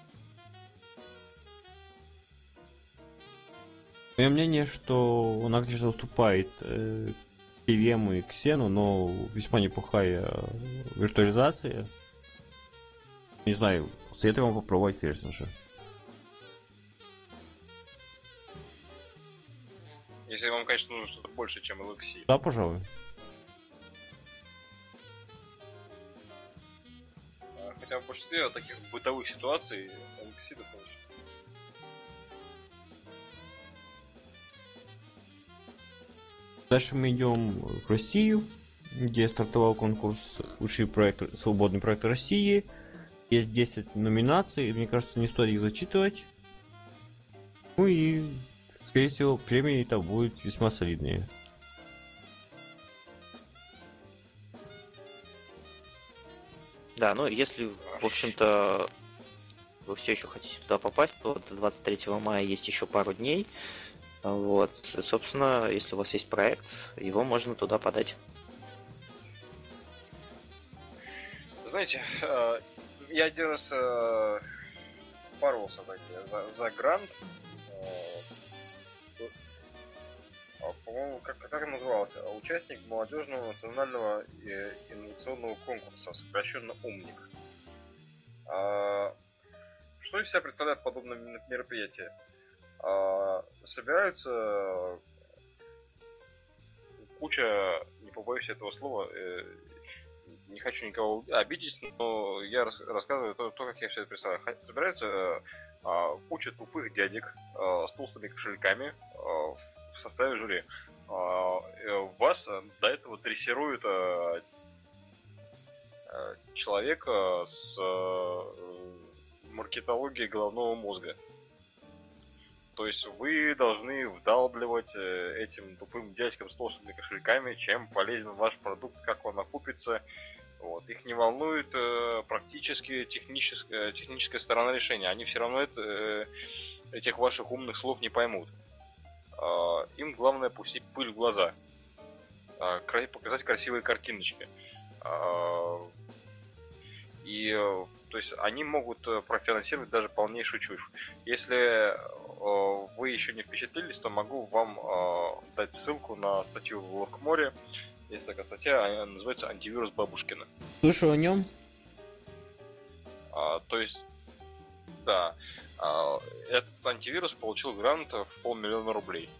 Мое мнение, что она, конечно, уступает PVM и Xenu, но весьма неплохая виртуализация. Не знаю, советую вам попробовать, конечно же. Если вам, конечно, нужно что-то больше, чем LXC. Да, пожалуй. Хотя в большинстве таких бытовых ситуаций LXC достаточно. Дальше мы идем в Россию, где стартовал конкурс «Лучший проект, свободный проект России». Есть 10 номинаций, мне кажется, не стоит их зачитывать. Ну и, скорее всего, премии там будут весьма солидные. Да, ну если, в общем-то, вы все еще хотите туда попасть, то до 23 мая есть еще пару дней. Вот, собственно, если у вас есть проект, его можно туда подать. Знаете, я один раз поролся за грант. По-моему, как он назывался? Участник молодежного национального инновационного конкурса, сокращенно «Умник». Что из себя представляет подобное мероприятие? Собираются куча, не побоюсь этого слова, не хочу никого обидеть, но я рассказываю то, как я все это представляю. Собирается куча тупых дядек с толстыми кошельками в составе жюри. Вас до этого дрессирует человек с маркетологией головного мозга. То есть вы должны вдалбливать этим тупым дядькам с толстыми кошельками, чем полезен ваш продукт, как он окупится. Вот. Их не волнует практически техническая сторона решения. Они все равно этих ваших умных слов не поймут. им главное пустить пыль в глаза, показать красивые картиночки. И, то есть, они могут профинансировать даже полнейшую чушь. Если вы еще не впечатлились, то могу вам дать ссылку на статью в Локморе. Есть такая статья, называется «Антивирус Бабушкина». Слышал о нем? То есть, да, этот антивирус получил грант в 500 000 рублей.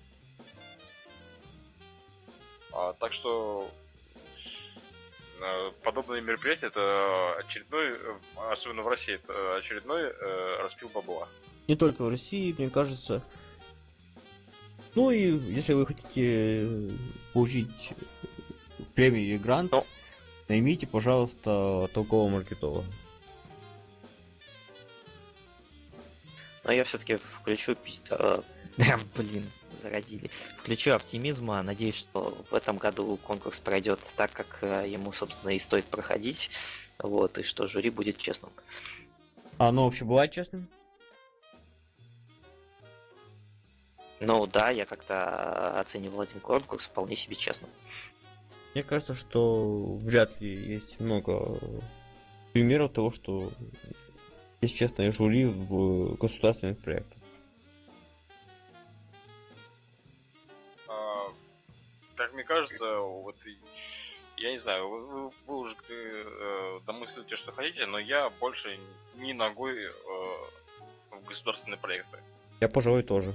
Так что подобные мероприятия это очередной, особенно в России, это очередной распил бабла. Не только в России, мне кажется. Ну и если вы хотите получить премию или грант, наймите, пожалуйста, толкового маркетолога. Но я все-таки включу... заразили. Включу оптимизма. Надеюсь, что в этом году конкурс пройдет так, как ему, собственно, и стоит проходить. Вот, и что жюри будет честным. А оно вообще бывает честным? Ну да, я как-то оценивал один конкурс вполне себе честным. Мне кажется, что вряд ли есть много примеров того, что есть честное жюри в государственных проектах. Как мне кажется, вот я не знаю, вы уже домыслите, что хотите, но я больше ни ногой в государственные проекты. Я, пожалуй, тоже.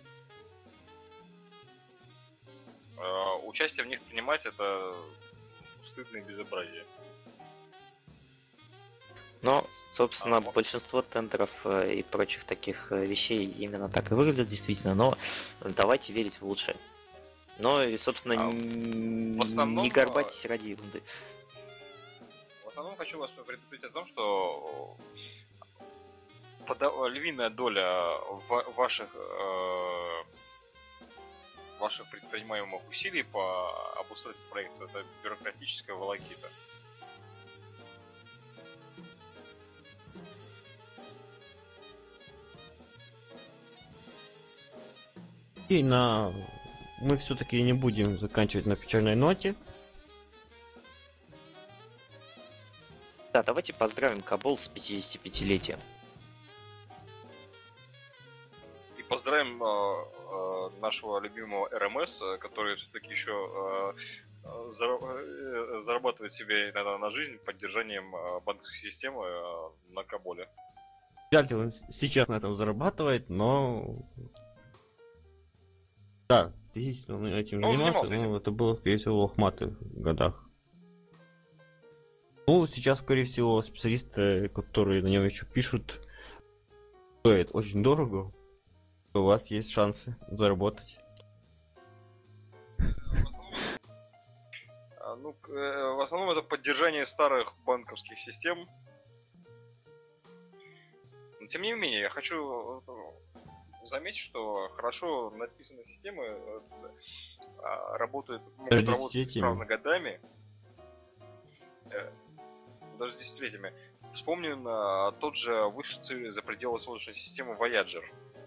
Участие в них принимать это стыдное безобразие. Но, собственно, большинство тендеров и прочих таких вещей именно так и выглядят действительно, но давайте верить в лучшее. Но и, собственно, в основном, не горбайтесь ради ерунды. В основном хочу вас предупредить о том, что львиная доля ваших предпринимаемых усилий по обустройству проекта это бюрократическая волокита. И мы все-таки не будем заканчивать на печальной ноте. Да, давайте поздравим Кабол с 55-летием. И поздравим нашего любимого РМС, который все-таки еще зарабатывает себе иногда на жизнь поддержанием банковской системы на Каболе. Вряд ли он сейчас на этом зарабатывает, но... Да, действительно, он этим занимался, но это было, скорее всего, в лохматых годах. Ну, сейчас, скорее всего, специалисты, которые на нем еще пишут, стоят очень дорого. У вас есть шансы заработать. Ну, в основном это поддержание старых банковских систем. Но, тем не менее, я хочу заметить, что хорошо написанные системы могут работать исправно годами, даже десятилетиями. Вспомним тот же вышедший за пределы Солнечной системы Voyager.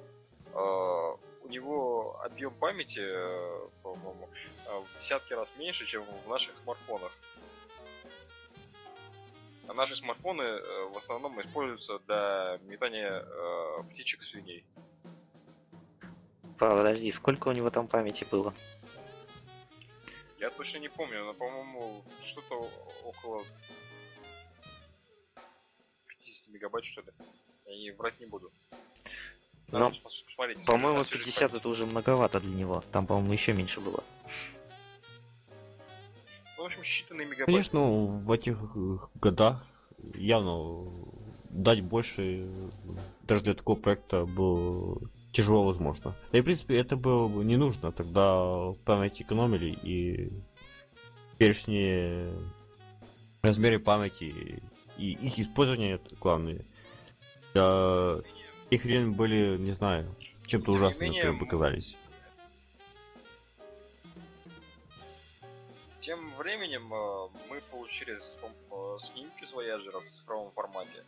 У него объем памяти, по-моему, в десятки раз меньше, чем в наших смартфонах. А наши смартфоны в основном используются для метания птичек, свиней. Подожди, сколько у него там памяти было? Я точно не помню, но, по-моему, что-то около 50 мегабайт, что ли. Я не врать не буду. Но, по-моему, 50 это уже многовато для него. Там, по-моему, еще меньше было. Ну, в общем, считанные мегабайты. Конечно, в этих годах явно дать больше даже для такого проекта было тяжело возможно. Да и, в принципе, это было бы не нужно. Тогда память экономили, и теперешние размеры памяти и их использование, главное, для их время были, не знаю, чем-то ужасным, которые бы казались. Тем временем мы получили снимки с Voyager в цифровом формате.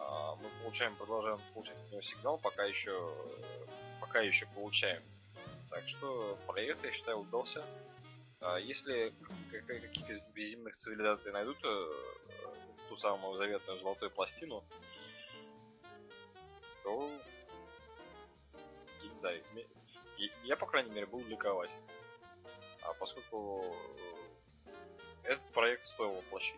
Мы продолжаем получать от него сигнал, пока еще получаем. Так что проект, я считаю, удался. Если какие-то безземных цивилизаций найдут ту самую заветную золотую пластину, то я не знаю, я, по крайней мере, буду ликовать. А поскольку этот проект стоил воплощения.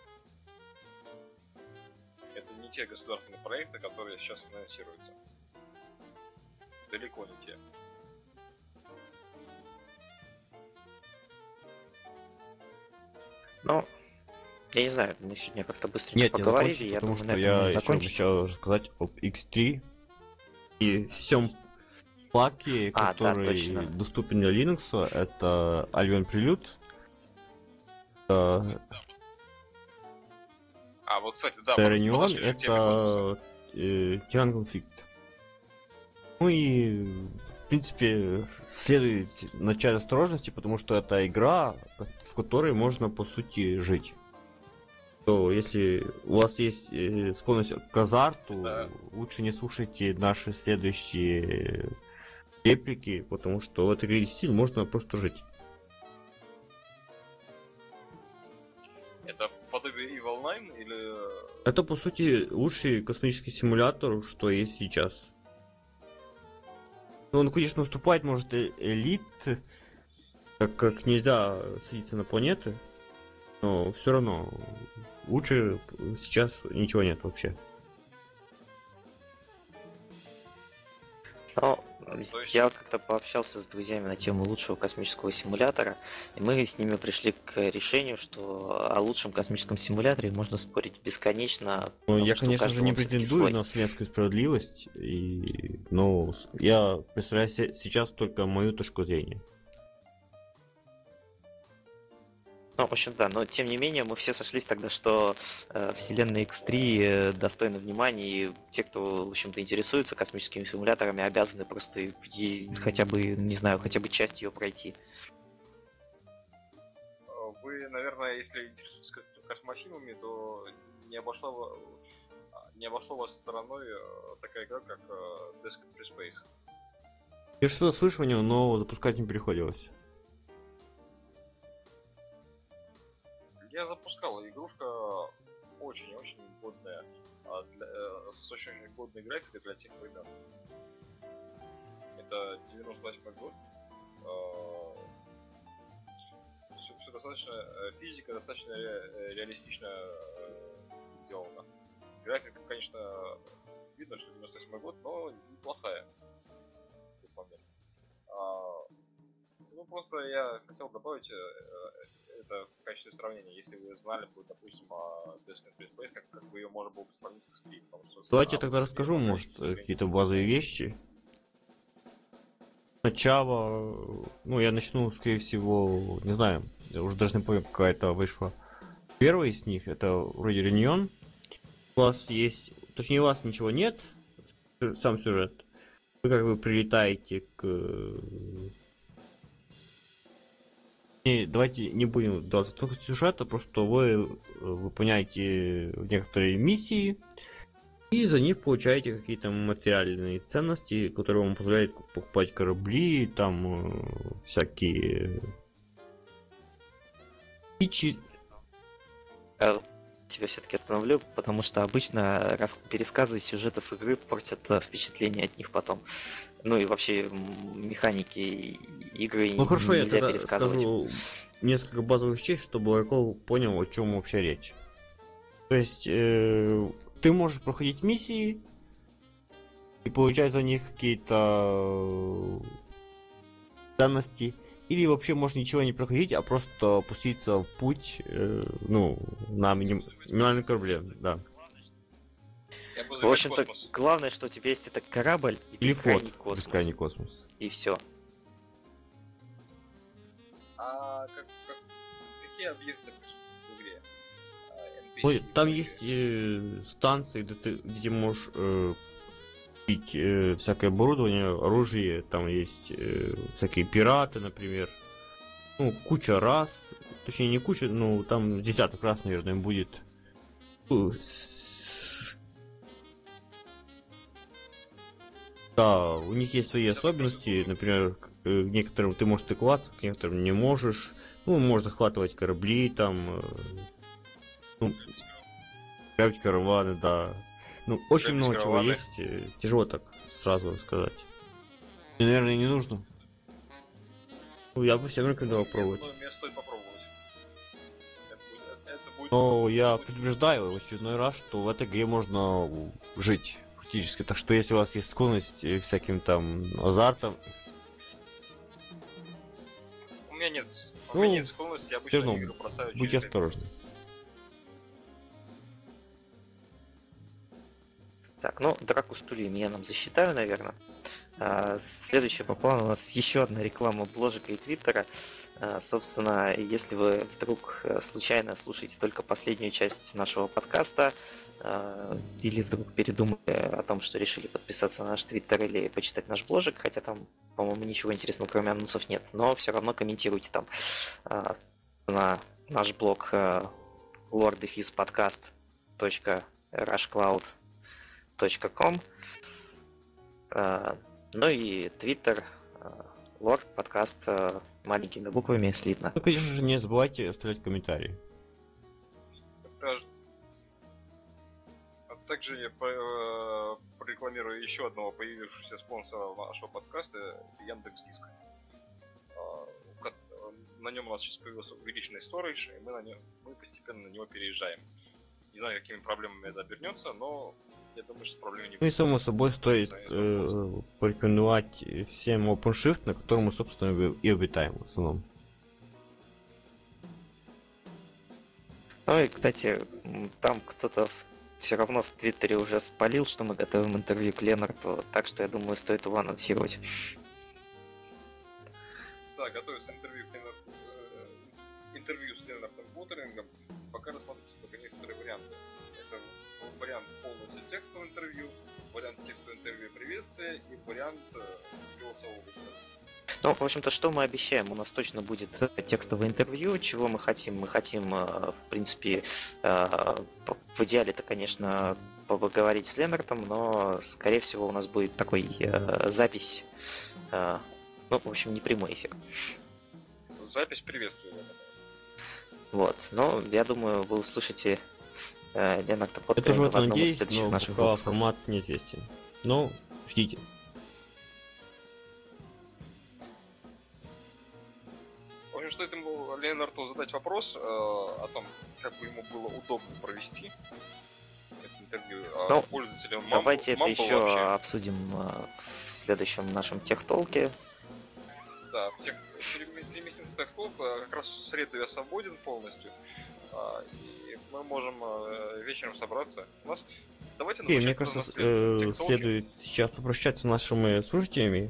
Это не те государственные проекты, которые сейчас финансируются. Далеко не те. Ну, я не знаю, мы сегодня как-то быстренько поговорили, я потому думаю, что на этом я можно еще закончить. хотел рассказать об X3 и всем паке, Да, который точно. доступен для Linux. Это Albion Prelude. Вот, кстати, да, Terranion, подошли же к теме космоса. это Tyrann Conflict. Ну и, в принципе, следует начать осторожности, потому что это игра, в которой можно, по сути, жить. То если у вас есть склонность к азарту, Да. лучше не слушайте наши следующие реплики, потому что в этой игре стиль можно просто жить. Это подобие Evil 9 или... Это, по сути, лучший космический симулятор, что есть сейчас. Ну, он, конечно, уступает, может, Элит, так как нельзя садиться на планеты, но все равно лучше сейчас ничего нет вообще. Но То есть- я как-то пообщался с друзьями на тему лучшего космического симулятора, и мы с ними пришли к решению, что о лучшем космическом симуляторе можно спорить бесконечно. Ну, потому я, что у конечно же, каждого не он всё-таки претендую свой. на вселенскую справедливость, но я представляю сейчас только мою точку зрения. Ну, в общем, да, но тем не менее мы все сошлись тогда, что вселенная X3 достойна внимания, и те, кто, в общем-то, интересуется космическими симуляторами, обязаны просто хотя бы, не знаю, хотя бы часть ее пройти. Вы, наверное, если интересуетесь космосимами, то не обошло вас стороной такая игра, как Desk Free Space. Я что-то слышал о нем, но запускать не приходилось. Я запускал, игрушка очень-очень годная, с очень годной графикой для тех времен. Это 98 год. Все достаточно, физика достаточно реалистично сделана. Графика, конечно, видно, что 98 год, но неплохая. В тот момент. Ну, просто я хотел добавить это в качестве сравнения, если вы знали бы, допустим, Desk Free Space, как бы ее можно было бы сравнить с X3. Давайте я тогда расскажу, может, какие-то базовые вещи. Сначала, ну, я начну, скорее всего, не знаю, я уже даже не помню, какая-то вышла. Первая из них, это вроде Reunion. У вас есть, точнее, у вас ничего нет, сам сюжет. Вы как бы прилетаете к... Давайте не будем вдаваться в тонкости сюжета, просто вы выполняете некоторые миссии и за них получаете какие-то материальные ценности, которые вам позволяют покупать корабли, там всякие фичи. Тебя все-таки остановлю, потому что обычно пересказы сюжетов игры портят впечатление от них потом. Ну и вообще механики игры Ну хорошо, я нельзя тогда пересказывать. скажу несколько базовых вещей, чтобы Лайков понял, о чем вообще речь. То есть ты можешь проходить миссии и получать за них какие-то ценности, или вообще можешь ничего не проходить, а просто пуститься в путь, ну, на минимальный корабле, да. В общем-то, главное, что у тебя есть это корабль и Или бескрайний флот, космос. бескрайний космос. И все. Какие объекты в игре? NPC, Ой, там вообще? есть станции, где ты можешь купить всякое оборудование, оружие, там есть всякие пираты, например. Ну, куча рас, точнее не куча, но там десяток раз, наверное, будет. Да, у них есть свои особенности, например, некоторым ты можешь стыковаться, к некоторым не можешь. Ну, можешь захватывать корабли, там, ну, грабить караваны, да. Ну, очень Грабить много чего караваны. есть, тяжело так сразу сказать. И, наверное, не нужно. Ну, я бы всем рекомендовал пробовать. Мне стоит попробовать. Это будет... Но я предупреждаю в очередной раз, что в этой игре можно жить фактически. Так что если у вас есть склонность к всяким там азартам, У меня нет, у Ну, меня нет склонности, я обычно равно игры бросаю через будьте 5 минут. осторожны. Так, ну, драку стульями я нам засчитаю, наверное. Следующее по плану у нас еще одна реклама бложика и твиттера. Собственно, если вы вдруг случайно слушаете только последнюю часть нашего подкаста, или вдруг передумали о том, что решили подписаться на наш твиттер или почитать наш бложик, хотя там, по-моему, ничего интересного, кроме анонсов, нет, но все равно комментируйте там на наш блог lordefizpodcast.rushcloud.com. Ну и твиттер Lord подкаст маленькими буквами слитно. Ну, конечно же, не забывайте оставлять комментарии. А также я прорекламирую еще одного появившегося спонсора нашего подкаста, Яндекс.Диск. На нем у нас сейчас появился увеличенный сторидж, и мы постепенно на него переезжаем. Не знаю, какими проблемами это обернется, но я думаю, что проблем не будет. Ну и само собой стоит порекомендовать всем OpenShift, на котором мы, собственно, и обитаем в основном. Ну и, кстати, там кто-то все равно в Твиттере уже спалил, что мы готовим интервью к Ленарту, так что я думаю, стоит его анонсировать. Да, готовится интервью с Ленартом Уотерингом. Пока рассматриваются только некоторые варианты. Это вариант полностью текстового интервью, вариант текстового интервью приветствия и вариант голосового интервью. Ну, в общем-то, что мы обещаем? У нас точно будет текстовое интервью. Чего мы хотим? Мы хотим, в принципе, в идеале-то, конечно, поговорить с Ленартом, но, скорее всего, у нас будет такой запись, ну, в общем, не прямой эфир. Запись приветствия. Вот, но я думаю, вы услышите Ленарта Я тоже в в это одном из надеюсь, следующих но наших пока выпусков. формат неизвестен. Но ждите. В общем, стоит ему Ленарту задать вопрос о том, как бы ему было удобно провести это интервью. Ну, Пользователям давайте это Mumble еще вообще. обсудим в следующем нашем техтолке. Да, переместимся в TechTalk. Как раз в среду я свободен полностью. И мы можем вечером собраться. У нас... Давайте И мне начнем кажется, на TechTalk'е. следует сейчас попрощаться с нашими слушателями.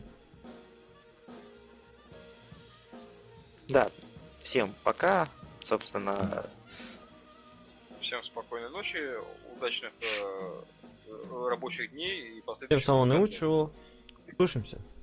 Да, всем пока. Собственно, Всем спокойной ночи, удачных рабочих дней и Всем последующих самого выходных. наилучшего. Слышимся.